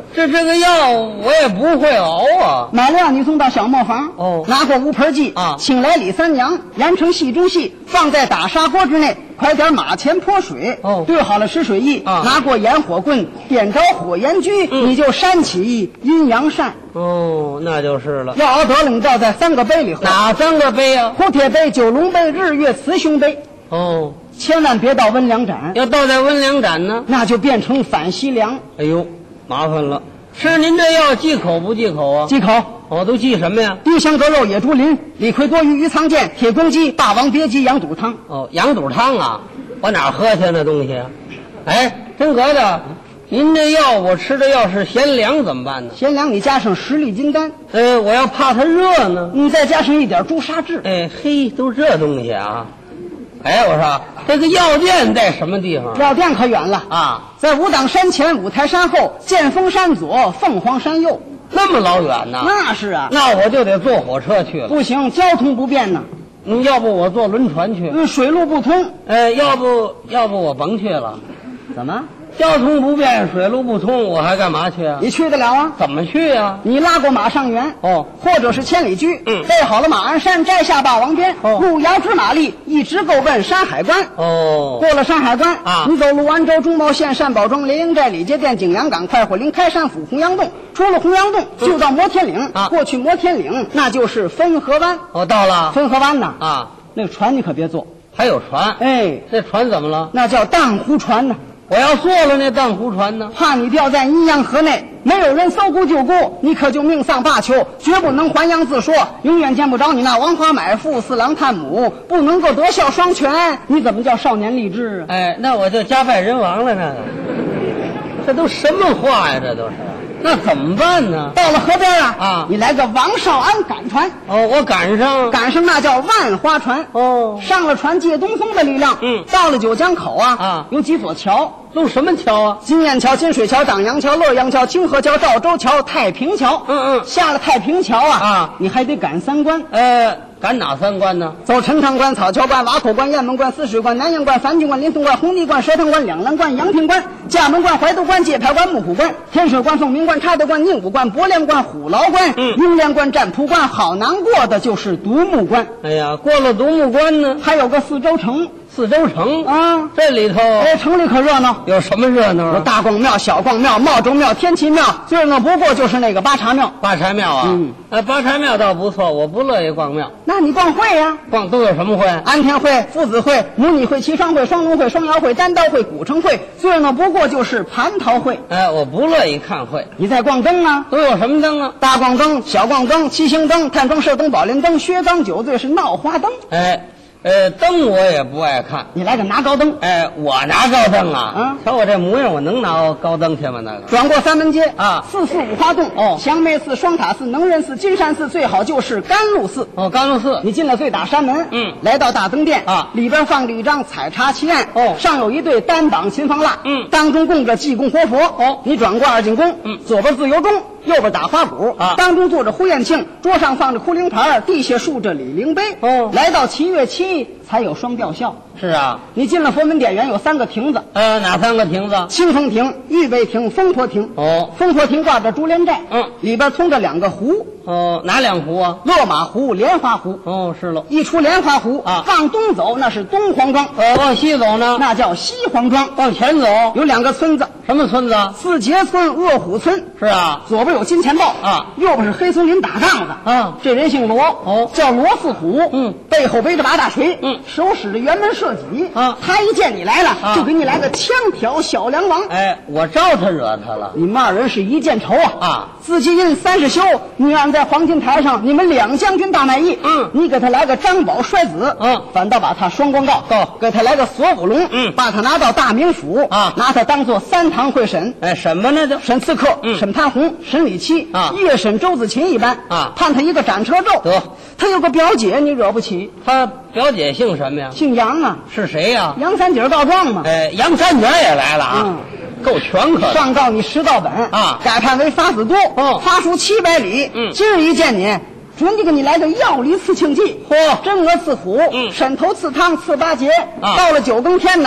这个药我也不会熬啊。 买了药你送到小磨坊，拿过乌盆剂啊， 请来李三娘，研成细中细，放在打砂锅之内，快点马前泼水，兑好了湿水液，拿过烟火棍，点着火焰炬，你就扇起阴阳扇。 那就是了。 要熬得了，你倒在3个杯里喝。 哪3个杯啊？ 胡铁杯、九龙杯、日月雌雄杯。千万别倒温凉盏， 要倒在温凉盏呢， 那就变成反西凉。 哎呦，麻烦了。吃您这药忌口不忌口啊？ 忌口。 都忌什么呀？ 丁香割肉、野猪鳞、李逵多鱼、鱼仓剑、铁公鸡、霸王别姬、羊肚汤。 羊肚汤啊，我哪喝去那东西啊？哎，真格的，您这药我吃的要是嫌凉怎么办呢？ 嫌凉你加上10粒金丹。 我要怕它热呢， 你再加上一点朱砂痣。 都这东西啊。我说这个药店在什么地方？ 药店可远了啊，在武当山前、五台山后、剑峰山左、凤凰山右。 那么老远呢？ 那是啊， 那我就得坐火车去了。 不行，交通不便呢。 要不我坐轮船去？ 水路不通。 要不我甭去了。 怎么？ 交通不便，水路不通，我还干嘛去啊？ 你去得了啊？ 怎么去啊？ 你拉过马上原或者是千里驹，备好了马鞍山，摘下霸王鞭，路遥知马力，一直够奔山海关。过了山海关啊，你走陆安州、中牟县、单宝庄、连营寨、李家店、景阳岗、快活岭、开山府、洪阳洞。出了洪阳洞就到摩天岭过去摩天岭那就是汾河湾。 到了汾河湾呢那个船你可别坐。 还有船？这船怎么了？ 那叫荡湖船呢。 我要坐了那荡湖船呢， 怕你掉在阴阳河内，没有人搜cứu救กู้，你可就命丧罢丘，绝不能还阳自说，永远见不着你那王华买父、四郎探母，不能够德孝双全，你怎么叫少年立志啊？ 那我就家败人亡了。那个，这都什么话呀？这都是。那怎么办呢？ 到了河边你来个王少安赶船。 我赶上那叫万花船。上了船借东风的力量。到了九江口有几所桥。 都什么桥啊？ 金雁桥、金水桥、长阳桥、洛阳桥、清河桥、赵州桥、太平桥。下了太平桥你还得赶3关。 赶哪3关呢？ 走陈塘关、草桥关、瓦口关、雁门关、泗水关、南阳关、樊郡关、临潼关、红泥关、蛇塘关、两兰关、阳平关、厦门关、怀都关、界牌关、木虎关、天水关、凤鸣关、插德关、宁武关、博梁关、虎牢关、英莲关、占卜关。好难过的就是独木关。 过了独木关呢， 还有个四周城。 四周城这里头城里可热闹。 有什么热闹？ 有大逛庙、小逛庙、茂州庙、天齐庙，最热闹不过就是那个八茶庙。 八茶庙八茶庙倒不错，我不乐意逛庙。 那你逛会呀？ 逛都有什么会？ 安天会、父子会、母女会、齐双会、双龙会、双摇会、单刀会、古城会，最热闹不过就是蟠桃会。 我不乐意看会。 你在逛灯啊？ 都有什么灯啊？ 大逛灯、小逛灯、七星灯、探庄射灯、宝莲灯、薛刚酒醉是闹花灯。 灯我也不爱看。 你来个拿高灯。 我拿高灯啊？瞧我这模样，我能拿高灯去吗？那个转过三门街四寺五花洞祥梅寺、双塔寺、能人寺、金山寺，最好就是甘露寺。 甘露寺， 你进了最大山门，来到大灯殿里边放着一张彩茶旗案，上有一对单膀秦方腊，当中供着济公活佛。你转过二进宫，左边自由钟，右边打花鼓当中坐着呼延庆，桌上放着哭灵牌，地下竖着李灵碑。来到7月7才有双吊孝。 是啊， 你进了佛门典园有3个亭子。 哪3个亭子？ 清风亭、预备亭、风婆亭。风婆亭挂着珠帘寨，里边通着2个湖。 哪2湖啊？ 落马湖、莲花湖。 是了。 一出莲花湖往东走那是东黄庄。 往西走呢？ 那叫西黄庄。 往前走有2个村子。 什么村子？ 四节村、恶虎村。 是啊， 左边有金钱豹右边是黑松林打杠子。这人姓罗，叫罗四虎。背后背着把大锤，手使着辕门射戟。他一见你来了，就给你来个枪挑小梁王。 我招他惹他了。 你们2人是一箭仇自己印30休，你按在黄金台上，你们2将军大卖艺。你给他来个张宝摔子，反倒把他双光告。给他来个锁五龙，把他拿到大名府拿他当做3堂会审。 什么呢？就审刺客，审潘洪，审李七夜审周子琴一般判他一个斩车咒。 得， 他有个表姐，你惹不起。 他表姐姓什么呀？ 姓杨啊。 是谁呀？ 杨三姐告状嘛。 杨三姐也来了够全可。 上告你10道本改判为罚子多，罚处700里。今日一见你，准就给你来个药离刺庆剂，真鹅刺虎，沈头刺汤刺八节。到了9更天呢，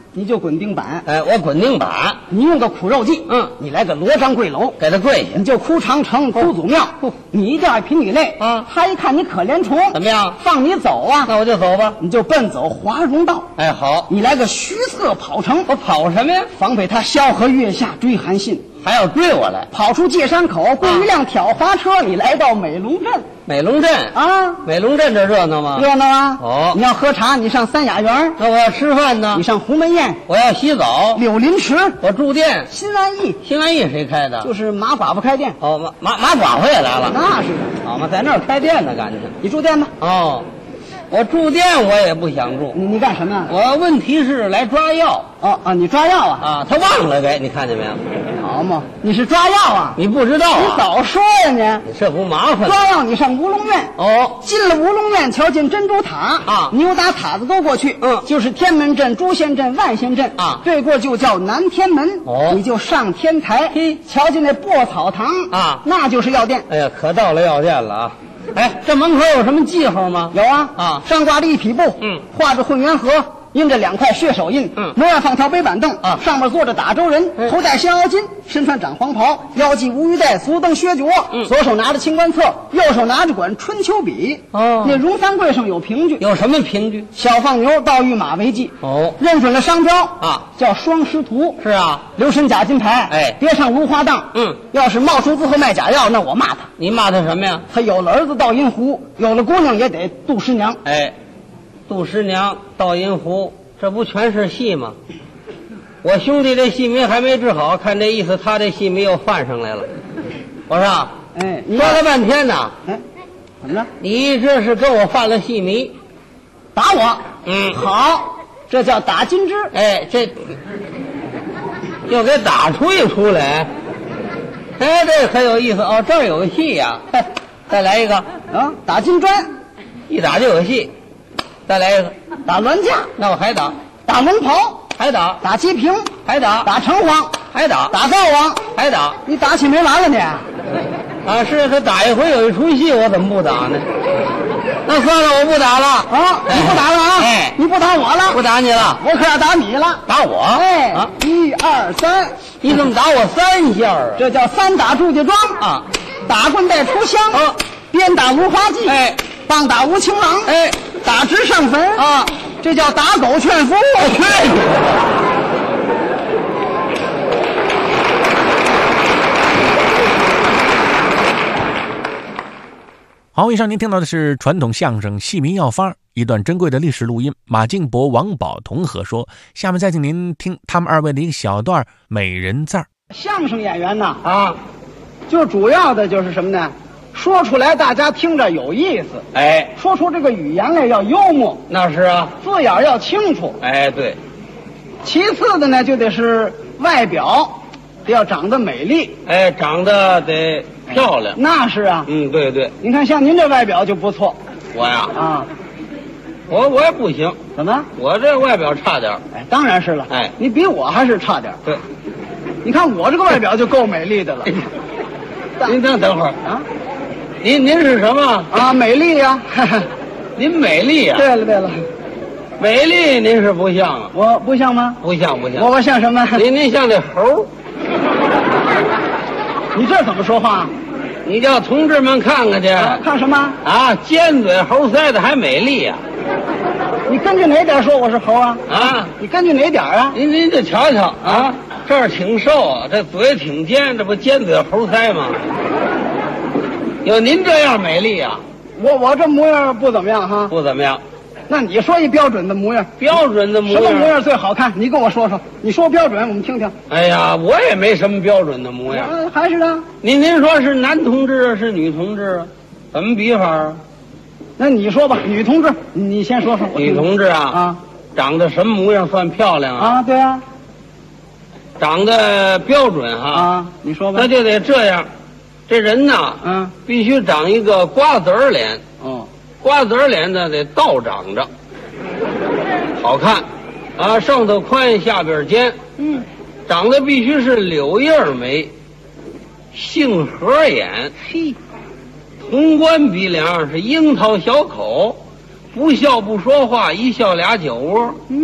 你就滚钉板。 哎，我滚钉板， 你用个苦肉计。你来个罗章跪楼， 给他跪下。 你就哭长城，哭祖庙。你一定要贫女泪啊！ 他一看你可怜虫， 怎么样？ 放你走啊？ 那我就走吧。 你就奔走华容道。 哎，好， 你来个徐策跑城。 我跑什么呀？ 防备他萧何月下追韩信， 还要追我来。 跑出界山口，雇一辆挑滑车，你来到美龙镇。 美龙镇啊， 美龙镇这热闹吗？ 热闹啊！ 哦， 你要喝茶，你上三雅园； 那我要吃饭呢， 你上鸿门宴； 我要洗澡， 柳林池； 我住店， 新安驿。 新安驿谁开的？ 就是马寡妇开店。 哦，马寡妇也来了。 那是好嘛，在那儿开店呢，感觉。 你住店吧。 哦，我住店我也不想住。 你干什么呀？ 我问题是来抓药。 你抓药啊？ 啊，他忘了给你看见没有？ 好嘛，你是抓药啊？ 你不知道啊？ 你早说呀你！ 这不麻烦？ 抓药你上乌龙院。 哦， 进了乌龙院，瞧见珍珠塔啊， 你又打塔子沟过去，就是天门镇、朱仙镇、万仙镇啊， 对过就叫南天门。 哦， 你就上天台，瞧见那薄草堂啊， 那就是药店。 哎呀，可到了药店了啊！哎，这门口有什么记号吗？ 有啊， 啊， 上挂着一匹布，画着混元盒，印着2块血手印，门外放条背板凳，上面坐着打州人，头戴香腰巾，身穿长黄袍，腰系乌鱼带，足蹬靴脚，左手拿着清官册，右手拿着管春秋笔。 哦， 那荣三柜上有凭据， 有什么凭据？ 小放牛，倒御马为记。 哦， 认准了商标啊， 叫双师徒。 是啊， 留神假金牌， 哎， 别上芦花档。要是冒充字后卖假药，那我骂他。 你骂他什么呀？ 他有了儿子倒阴湖，有了姑娘也得杜师娘。 哎，杜师娘倒阴湖，这不全是戏吗？我兄弟这戏迷还没治好，看这意思，他这戏迷又犯上来了。我说， 哎， 说了半天呢， 哎，怎么了？ 你这是跟我犯了戏迷， 打我？ 好， 这叫打金枝。 哎，这又给打出一出来。哎，这很有意思哦，这儿有戏呀。再来一个啊，打金砖， 一打就有戏。再来一个， 打銮驾， 那我还打； 打龙袍， 还打； 打街平， 还打； 打城隍， 还打； 打灶王， 还打。 你打起没完了你？ 啊，是他打一回有一出戏，我怎么不打呢？那算了，我不打了啊！你不打了啊？ 哎， 你不打我了？ 不打你了， 我可要打你了。 打我？ 哎啊 ！1、2、3， 你怎么打我3下啊？ 这叫3打祝家庄啊！ 打棍带出香啊！ 鞭打无花季， 哎， 棒打无情郎， 哎， 打直上坟啊！ 这叫打狗劝夫。 我去！ 好，以上您听到的是传统相声戏迷药方一段珍贵的历史录音，马敬博、王宝同合说。下面再请您听他们2位的一个小段美人字儿。 相声演员呢啊，就主要的就是什么呢？说出来大家听着有意思， 哎， 说出这个语言来要幽默， 那是啊， 字眼要清楚， 哎，对。 其次的呢，就得是外表要长得美丽， 哎，长得得漂亮， 那是啊， 对对。 您看像您这外表就不错， 我呀啊， 我也不行， 怎么？ 我这外表差点， 哎，当然是了， 哎， 你比我还是差点， 对。 你看我这个外表就够美丽的了。 您等会儿啊， 您是什么啊？美丽呀， 您美丽呀？ 对了对了， 美丽您是不像啊？ 我不像吗？ 不像。 我像什么？ 您像这猴。 你这怎么说话？ 你叫同志们看看去。 看什么？ 啊，尖嘴猴腮的还美丽呀？ 你根据哪点说我是猴啊？ 啊， 你根据哪点啊？ 您就瞧瞧啊，这儿挺瘦，这嘴挺尖，这不尖嘴猴腮吗？有您这样美丽啊？ 我这模样不怎么样哈？ 不怎么样。 那你说一标准的模样？ 标准的模样？ 什么模样最好看？你跟我说说，你说标准，我们听听。 哎呀，我也没什么标准的模样。 还是啊？ 您说是男同志是女同志啊？怎么比法啊？ 那你说吧，女同志，你先说说。 女同志啊， 啊， 长得什么模样算漂亮啊？ 啊，对啊， 长得标准哈。 啊，你说吧。 那就得这样，这人呐，必须长一个瓜子儿脸。 哦， 瓜子儿脸呢得倒长着，好看，啊，上头宽，下边尖。长得必须是柳叶眉，杏核眼。 嘿。 潼关鼻梁是樱桃小口，不笑不说话，一笑俩酒窝。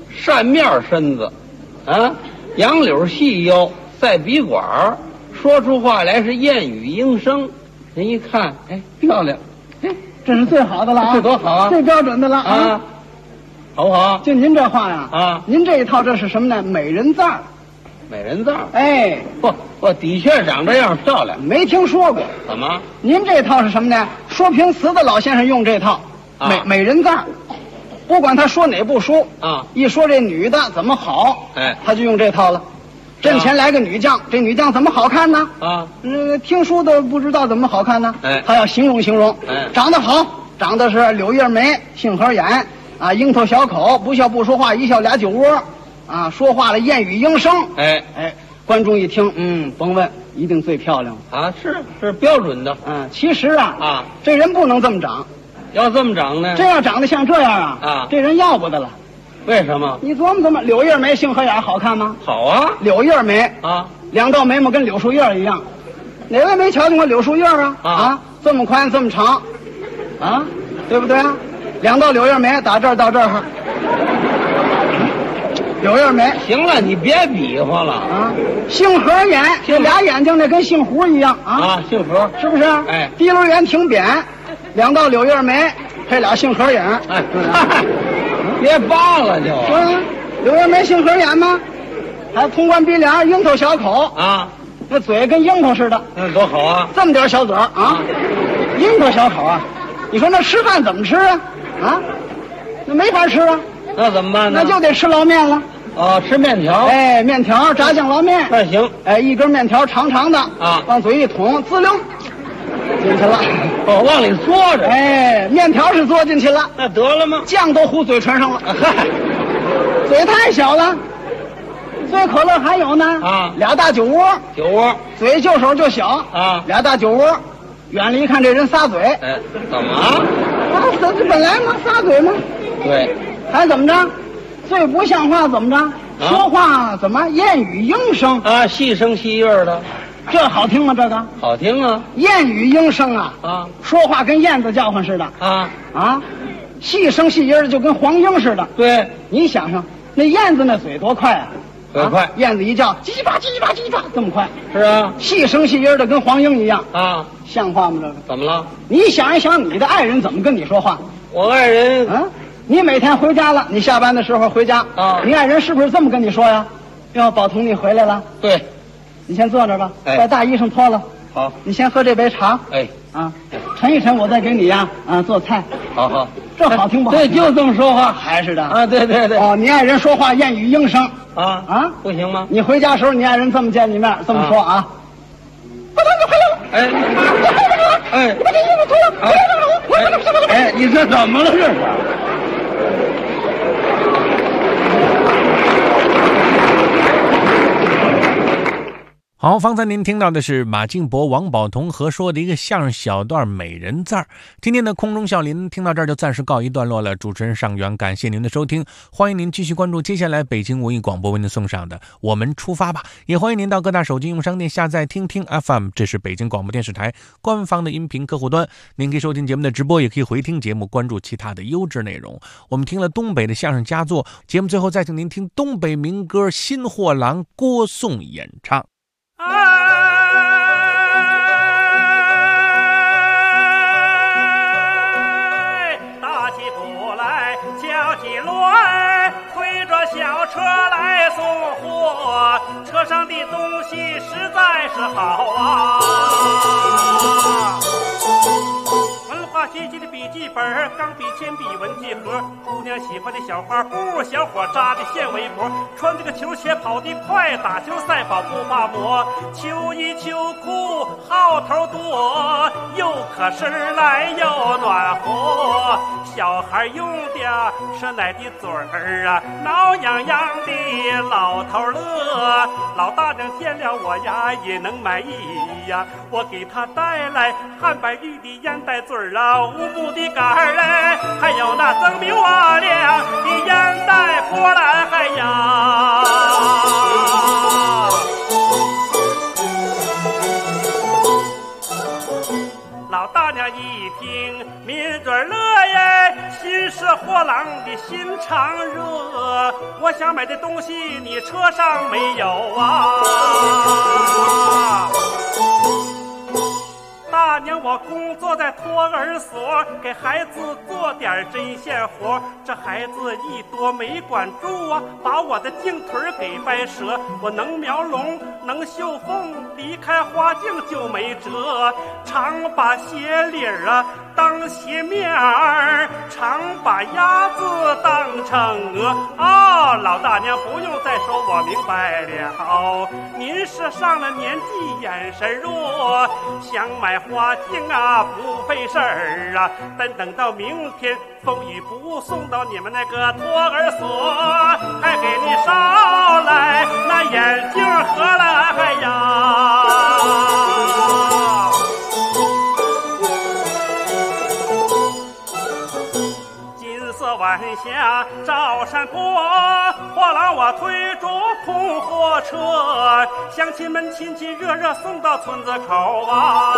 扇面身子，啊，杨柳细腰，赛笔管儿，说出话来是燕语莺声。人一看，哎，漂亮， 哎，这是最好的了啊！ 这多好啊！ 最标准的了啊！好不好？ 就您这话呀， 啊， 您这一套这是什么呢？美人赞。 美人赞。 哎， 不，的确长这样漂亮。 没听说过。 怎么？ 您这套是什么呢？说评词的老先生用这套，美人赞。不管他说哪部书啊， 一说这女的怎么好， 哎， 他就用这套了。阵前来个女将，这女将怎么好看呢？ 啊， 听书都不知道怎么好看呢。 哎， 他要形容形容， 哎， 长得好，长得是柳叶眉，杏核眼，啊，樱桃小口，不笑不说话，一笑俩酒窝，啊，说话了燕语莺声。 哎， 观众一听，甭问，一定最漂亮啊，是标准的。 其实啊，这人不能这么长， 要这么长呢， 这要长得像这样啊，这人要不得了。 为什么？ 你琢磨琢磨，柳叶眉、杏核眼好看吗？ 好啊， 柳叶眉啊， 两道眉毛跟柳树叶一样。哪位没瞧见过柳树叶啊？这么宽这么长，啊，对不对啊？两道柳叶眉打这儿到这儿，柳叶眉。 行了，你别比划了啊！杏核眼，这俩眼睛那跟杏核一样啊！ 杏核是不是？ 哎， 滴溜圆挺扁，两道柳叶眉配俩杏核眼。 哎，别扒了就。 柳叶眉、杏核眼吗？还通关鼻梁、樱桃小口啊！ 那嘴跟樱桃似的， 多好啊！ 这么点小嘴啊，樱桃小口啊！你说那吃饭怎么吃啊？啊，那没法吃啊！ 那怎么办呢？ 那就得吃捞面了。 哦，吃面条。 哎，面条炸酱捞面。 那行。 哎，一根面条长长的啊， 往嘴一捅，滋溜进去了。 哦，往里嘬着。 哎，面条是嘬进去了。 那得了吗？ 酱都糊嘴唇上了。嗨，嘴太小了。最可乐还有呢啊， 俩大酒窝，嘴就手就小啊， 俩大酒窝，远了一看这人撒嘴。 哎，怎么？ 啊，这本来嘛撒嘴嘛。 对， 还怎么着？最不像话怎么着？说话怎么燕语莺声啊？细声细韵的， 这好听吗？这个好听啊！ 燕语莺声啊，说话跟燕子叫唤似的啊，细声细音的就跟黄莺似的。 对， 你想想，那燕子那嘴多快啊！ 多快！ 燕子一叫，叽吧叽吧叽吧，这么快。 是啊， 细声细音的跟黄莺一样啊， 像话吗？这个怎么了？ 你想一想，你的爱人怎么跟你说话？ 我爱人你每天回家了，你下班的时候回家啊， 你爱人是不是这么跟你说呀？哟，宝彤，你回来了。 对， 你先坐着吧， 哎， 把大衣裳脱了。 好， 你先喝这杯茶。 哎， 盛一盛，我再给你做菜。 好， 这好听不好？ 对，就这么说话， 还是的啊，对。 哦，你爱人说话燕语莺声啊，不行吗？ 你回家时候，你爱人这么见你面，这么说啊。宝彤，你回来了。 哎， 你把这衣服脱了，回来了。 哎，你这怎么了？这是。 好，方才您听到的是马敬博、王宝同合说的一个相声小段《美人字儿》。今天的空中笑林听到这儿就暂时告一段落了。主持人尚元，感谢您的收听，欢迎您继续关注接下来北京文艺广播为您送上的《我们出发吧》，也欢迎您到各大手机应用商店下载听听 FM， 这是北京广播电视台官方的音频客户端。您可以收听节目的直播，也可以回听节目，关注其他的优质内容。我们听了东北的相声佳作，节目最后再请您听东北民歌《新货郎》郭颂演唱。 打起鼓来敲起锣，推着小车来送货，车上的东西实在是好啊。文化学习的笔记本，钢笔、铅笔、文具盒，姑娘喜欢的小花布，小伙扎的线围脖，穿这个球鞋跑得快，打球赛跑不怕磨，秋衣秋裤号头多，又可是来又暖和。小孩用的是奶的嘴儿啊，挠痒痒的老头乐。老大娘见了我呀，也能满意呀，我给他带来汉白玉的烟袋嘴儿啊，乌木的杆儿嘞，还有那锃明瓦亮的烟袋波澜海洋。老大娘一听抿嘴乐耶，心是货郎的心肠热，我想买的东西你车上没有啊？大娘，我工作在托儿所，给孩子做点针线活。这孩子一多没管住啊，把我的净腿给掰折。我能描龙，能绣凤，离开花镜就没辙。常把鞋领啊当鞋面儿，常把鸭子当成鹅。哦，老大娘不用再说，我明白了。您是上了年纪，眼神弱，想买花镜啊不费事儿啊，等到明天风雨不送到你们那个托儿所，还给你捎来那眼镜盒来呀。金色晚霞照山坡，货郎我推着空货车，乡亲们亲亲热热送到村子口啊。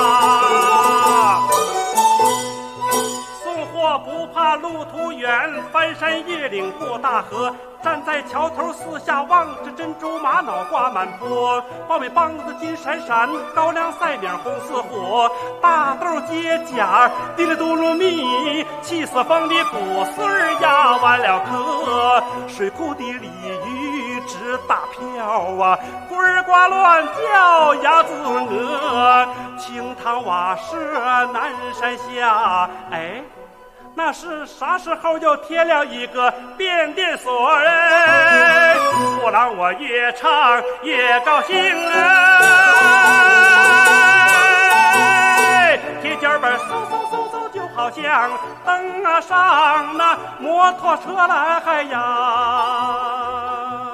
送货不怕路途远，翻山越岭过大河，站在桥头四下望着珍珠玛瑙挂满坡，苞米棒子金闪闪，高粱赛饼红似火，大豆结荚滴里嘟噜蜜，气死风的谷穗压完了壳，水库的鲤鱼直打漂啊，龟儿呱乱叫鸭子鹅，清塘瓦舍南山下，哎，那是啥时候又贴了一个变电所哎？货郎我越唱越高兴哎，铁脚板嗖嗖嗖嗖，就好像登上那摩托车来嗨呀。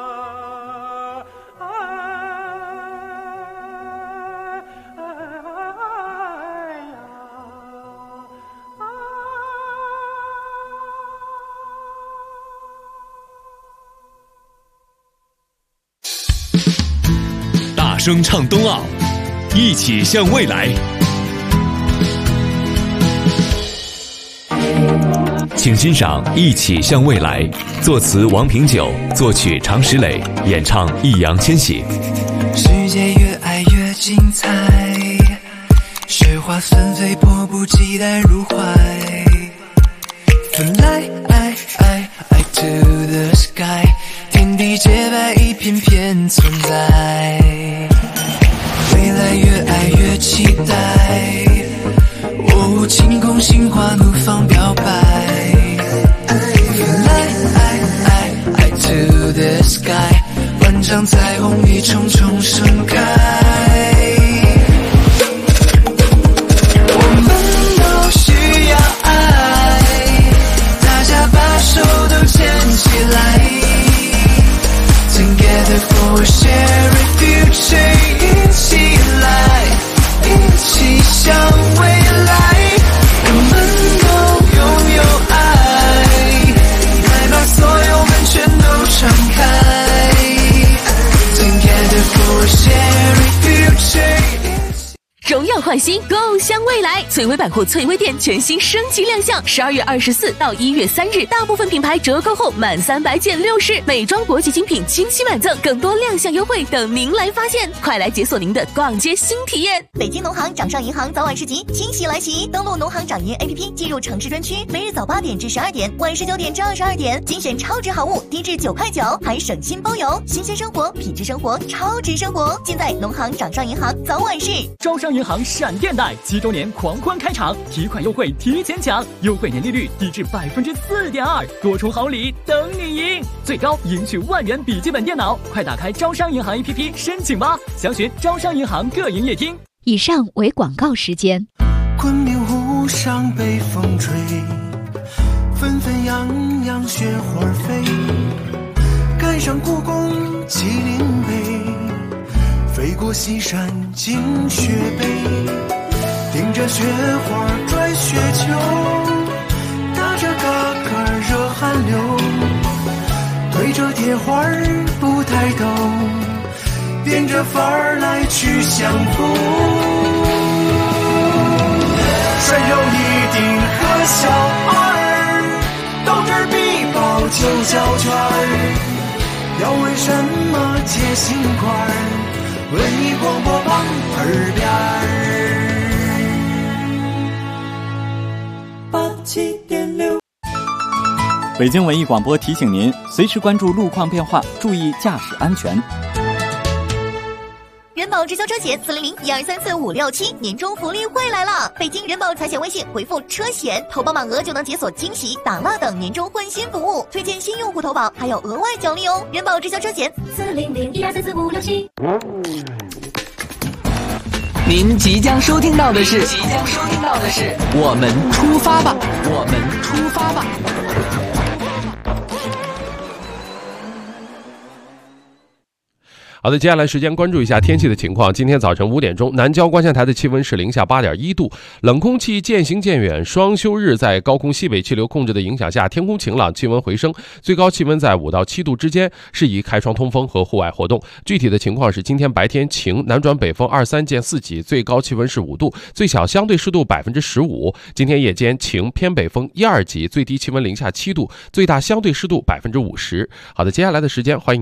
大声唱冬奥，一起向未来。请欣赏《一起向未来》，作词王平久，作曲常石磊，演唱易烊千玺。 世界越爱越精彩，雪花纷飞，迫不及待入怀。Fly to the sky， 天地洁白，一片片存在。未来越爱越期待，哦，晴空心花怒放表白。Fly to the sky， 万丈彩虹一重重盛开。我们都需要爱，大家把手都牵起来。Together for a shared future， 一起来，一起向未来。我们都拥有爱，来把所有门全都敞开。Together for a shared future。 荣耀焕新，共享未来！翠微百货翠微店全新升级亮相，12月24到1月3日，大部分品牌折扣后满300减60，美妆国际精品惊喜满赠，更多亮相优惠等您来发现！快来解锁您的逛街新体验！ 北京农行掌上银行早晚市集惊喜来袭，登录农行掌银 APP 进入城市专区，每日早8点至12点，晚19点至22点，精选超值好物，低至9块9，还省心包邮，新鲜生活，品质生活，超值生活，尽在农行掌上银行早晚市。 招商银行闪电贷7周年狂欢开场，提款优惠提前抢，优惠年利率低至4.2%，多重好礼等你赢，最高赢取万元笔记本电脑，快打开招商银行 APP 申请吧，详询招商银行各营业厅。 以上为广告时间。 昆明湖上北风吹，纷纷扬扬雪花飞，赶上故宫麒麟碑，飞过西山惊雪北，顶着雪花拽雪球，打着嘎嘎热汗流，推着铁环不抬头，变着法儿来去相逢。山有一定和小孩，都就小圈儿，要问什么解心块儿？文艺广播放耳边儿，87.6。 北京文艺广播提醒您，随时关注路况变化，注意驾驶安全。 人保直销车险400-1234-567年终福利会来了！北京人保财险微信回复车险，投保满额就能解锁惊喜、打蜡等年终换新服务，推荐新用户投保还有额外奖励哦！人保直销车险400-1234-567。 您即将收听到的是我们出发吧，我们出发吧。 好的，接下来时间关注一下天气的情况。今天早晨5点钟，南郊观象台的气温是零下8.1度，冷空气渐行渐远。双休日在高空西北气流控制的影响下，天空晴朗，气温回升，最高气温在5到7度之间，适宜开窗通风和户外活动。具体的情况是，今天白天晴，南转北风23见4级，最高气温是5度，最小相对湿度15%。今天夜间晴，偏北风1、2级，最低气温零下7度，最大相对湿度50%。好的，接下来的时间欢迎